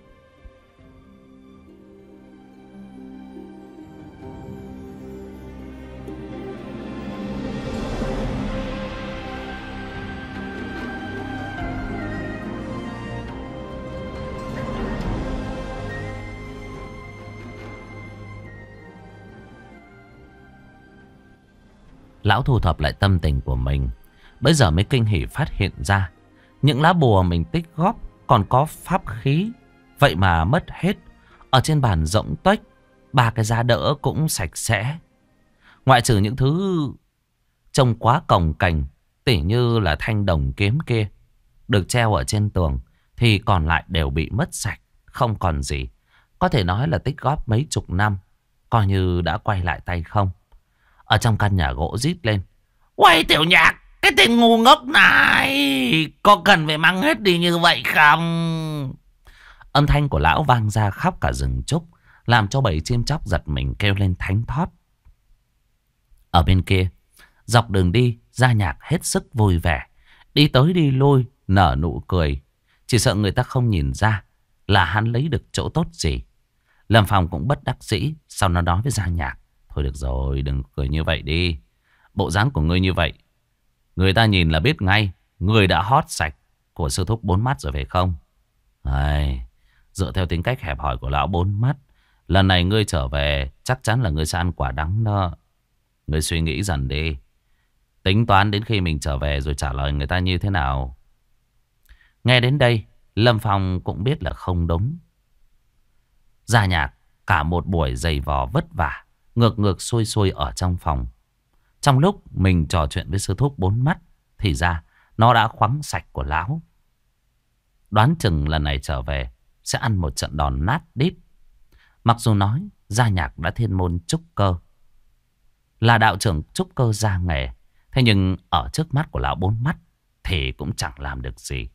Lão thu thập lại tâm tình của mình, bây giờ mới kinh hỉ phát hiện ra những lá bùa mình tích góp còn có pháp khí, vậy mà mất hết. Ở trên bàn rỗng tuếch, 3 cái giá đỡ cũng sạch sẽ. Ngoại trừ những thứ trông quá cồng kềnh, tỉ như là thanh đồng kiếm kia được treo ở trên tường, thì còn lại đều bị mất sạch, không còn gì. Có thể nói là tích góp mấy chục năm, coi như đã quay lại tay không. Ở trong căn nhà gỗ rít lên. Uầy Tiểu Nhạc, cái tên ngu ngốc này, có cần phải mang hết đi như vậy không? Âm thanh của lão vang ra khắp cả rừng trúc, làm cho bầy chim chóc giật mình kêu lên thánh thót. Ở bên kia, dọc đường đi, Gia Nhạc hết sức vui vẻ, đi tới đi lui, nở nụ cười. Chỉ sợ người ta không nhìn ra là hắn lấy được chỗ tốt gì. Lâm Phong cũng bất đắc dĩ, sau nó nói với Gia Nhạc. Thôi được rồi, đừng cười như vậy đi. Bộ dáng của ngươi như vậy, người ta nhìn là biết ngay ngươi đã hót sạch của sư thúc bốn mắt rồi phải không? Ai, dựa theo tính cách hẹp hòi của lão bốn mắt, lần này ngươi trở về chắc chắn là ngươi sẽ ăn quả đắng đó. Ngươi suy nghĩ dần đi, tính toán đến khi mình trở về rồi trả lời người ta như thế nào. Nghe đến đây, Lâm Phong cũng biết là không đúng. Gia Nhạc cả một buổi giày vò vất vả, ngược ngược xuôi xuôi ở trong phòng. Trong lúc mình trò chuyện với sư thúc bốn mắt, thì ra nó đã khoắng sạch của lão. Đoán chừng lần này trở về sẽ ăn một trận đòn nát đít. Mặc dù nói Gia Nhạc đã thiên môn trúc cơ, là đạo trưởng trúc cơ ra nghề, thế nhưng ở trước mắt của lão bốn mắt thì cũng chẳng làm được gì.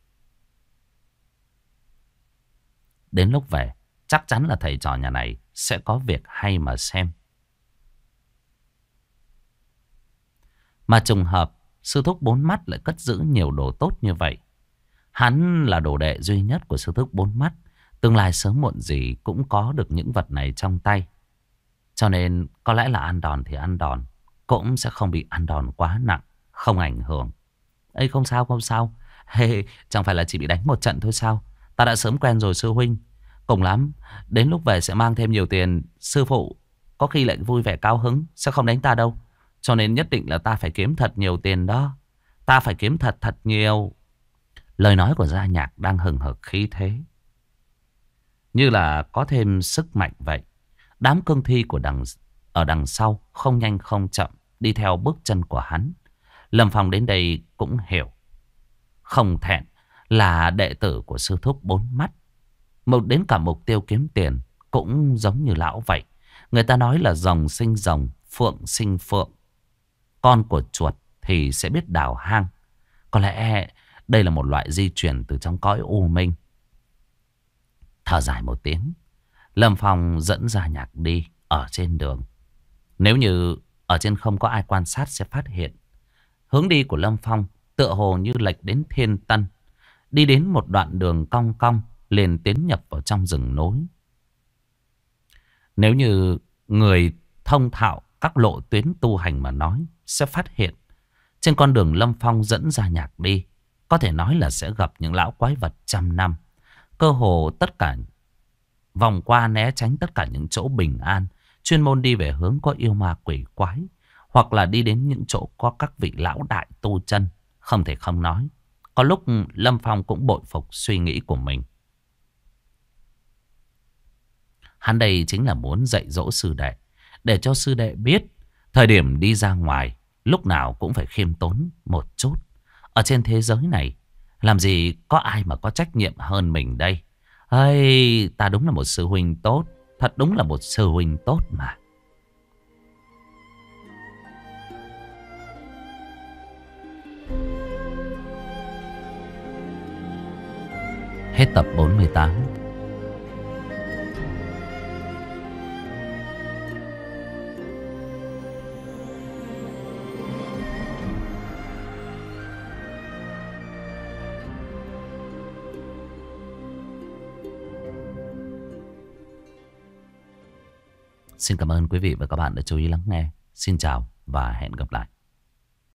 Đến lúc về chắc chắn là thầy trò nhà này sẽ có việc hay mà xem. Mà trùng hợp sư thúc bốn mắt lại cất giữ nhiều đồ tốt như vậy. Hắn là đồ đệ duy nhất của sư thúc bốn mắt, tương lai sớm muộn gì cũng có được những vật này trong tay. Cho nên có lẽ là ăn đòn thì ăn đòn, cũng sẽ không bị ăn đòn quá nặng, không ảnh hưởng. Ê, không sao không sao. Hey, chẳng phải là chỉ bị đánh một trận thôi sao? Ta đã sớm quen rồi sư huynh. Cùng lắm đến lúc về sẽ mang thêm nhiều tiền. Sư phụ có khi lại vui vẻ cao hứng, sẽ không đánh ta đâu. Cho nên nhất định là ta phải kiếm thật nhiều tiền đó. Ta phải kiếm thật thật nhiều. Lời nói của Gia Nhạc đang hừng hực khí thế, như là có thêm sức mạnh vậy. Đám cương thi của ở đằng sau không nhanh không chậm đi theo bước chân của hắn. Lâm Phong đến đây cũng hiểu, không thẹn là đệ tử của sư thúc bốn mắt. Đến cả mục tiêu kiếm tiền cũng giống như lão vậy. Người ta nói là rồng sinh rồng, phượng sinh phượng. Con của chuột thì sẽ biết đào hang. Có lẽ đây là một loại di truyền từ trong cõi u minh. Thở dài một tiếng, Lâm Phong dẫn Gia Nhạc đi ở trên đường. Nếu như ở trên không có ai quan sát sẽ phát hiện hướng đi của Lâm Phong tựa hồ như lệch đến Thiên Tân. Đi đến một đoạn đường cong cong liền tiến nhập vào trong rừng núi. Nếu như người thông thạo các lộ tuyến tu hành mà nói, sẽ phát hiện trên con đường Lâm Phong dẫn Gia Nhạc đi, có thể nói là sẽ gặp những lão quái vật trăm năm. Cơ hồ tất cả vòng qua né tránh tất cả những chỗ bình an, chuyên môn đi về hướng có yêu ma quỷ quái, hoặc là đi đến những chỗ có các vị lão đại tu chân. Không thể không nói, có lúc Lâm Phong cũng bội phục suy nghĩ của mình. Hắn đây chính là muốn dạy dỗ sư đệ, để cho sư đệ biết thời điểm đi ra ngoài lúc nào cũng phải khiêm tốn một chút. Ở trên thế giới này làm gì có ai mà có trách nhiệm hơn mình đây. Ây, ta đúng là một sư huynh tốt. Thật đúng là một sư huynh tốt mà. Hết tập 48. Xin cảm ơn quý vị và các bạn đã chú ý lắng nghe. Xin chào và hẹn gặp lại.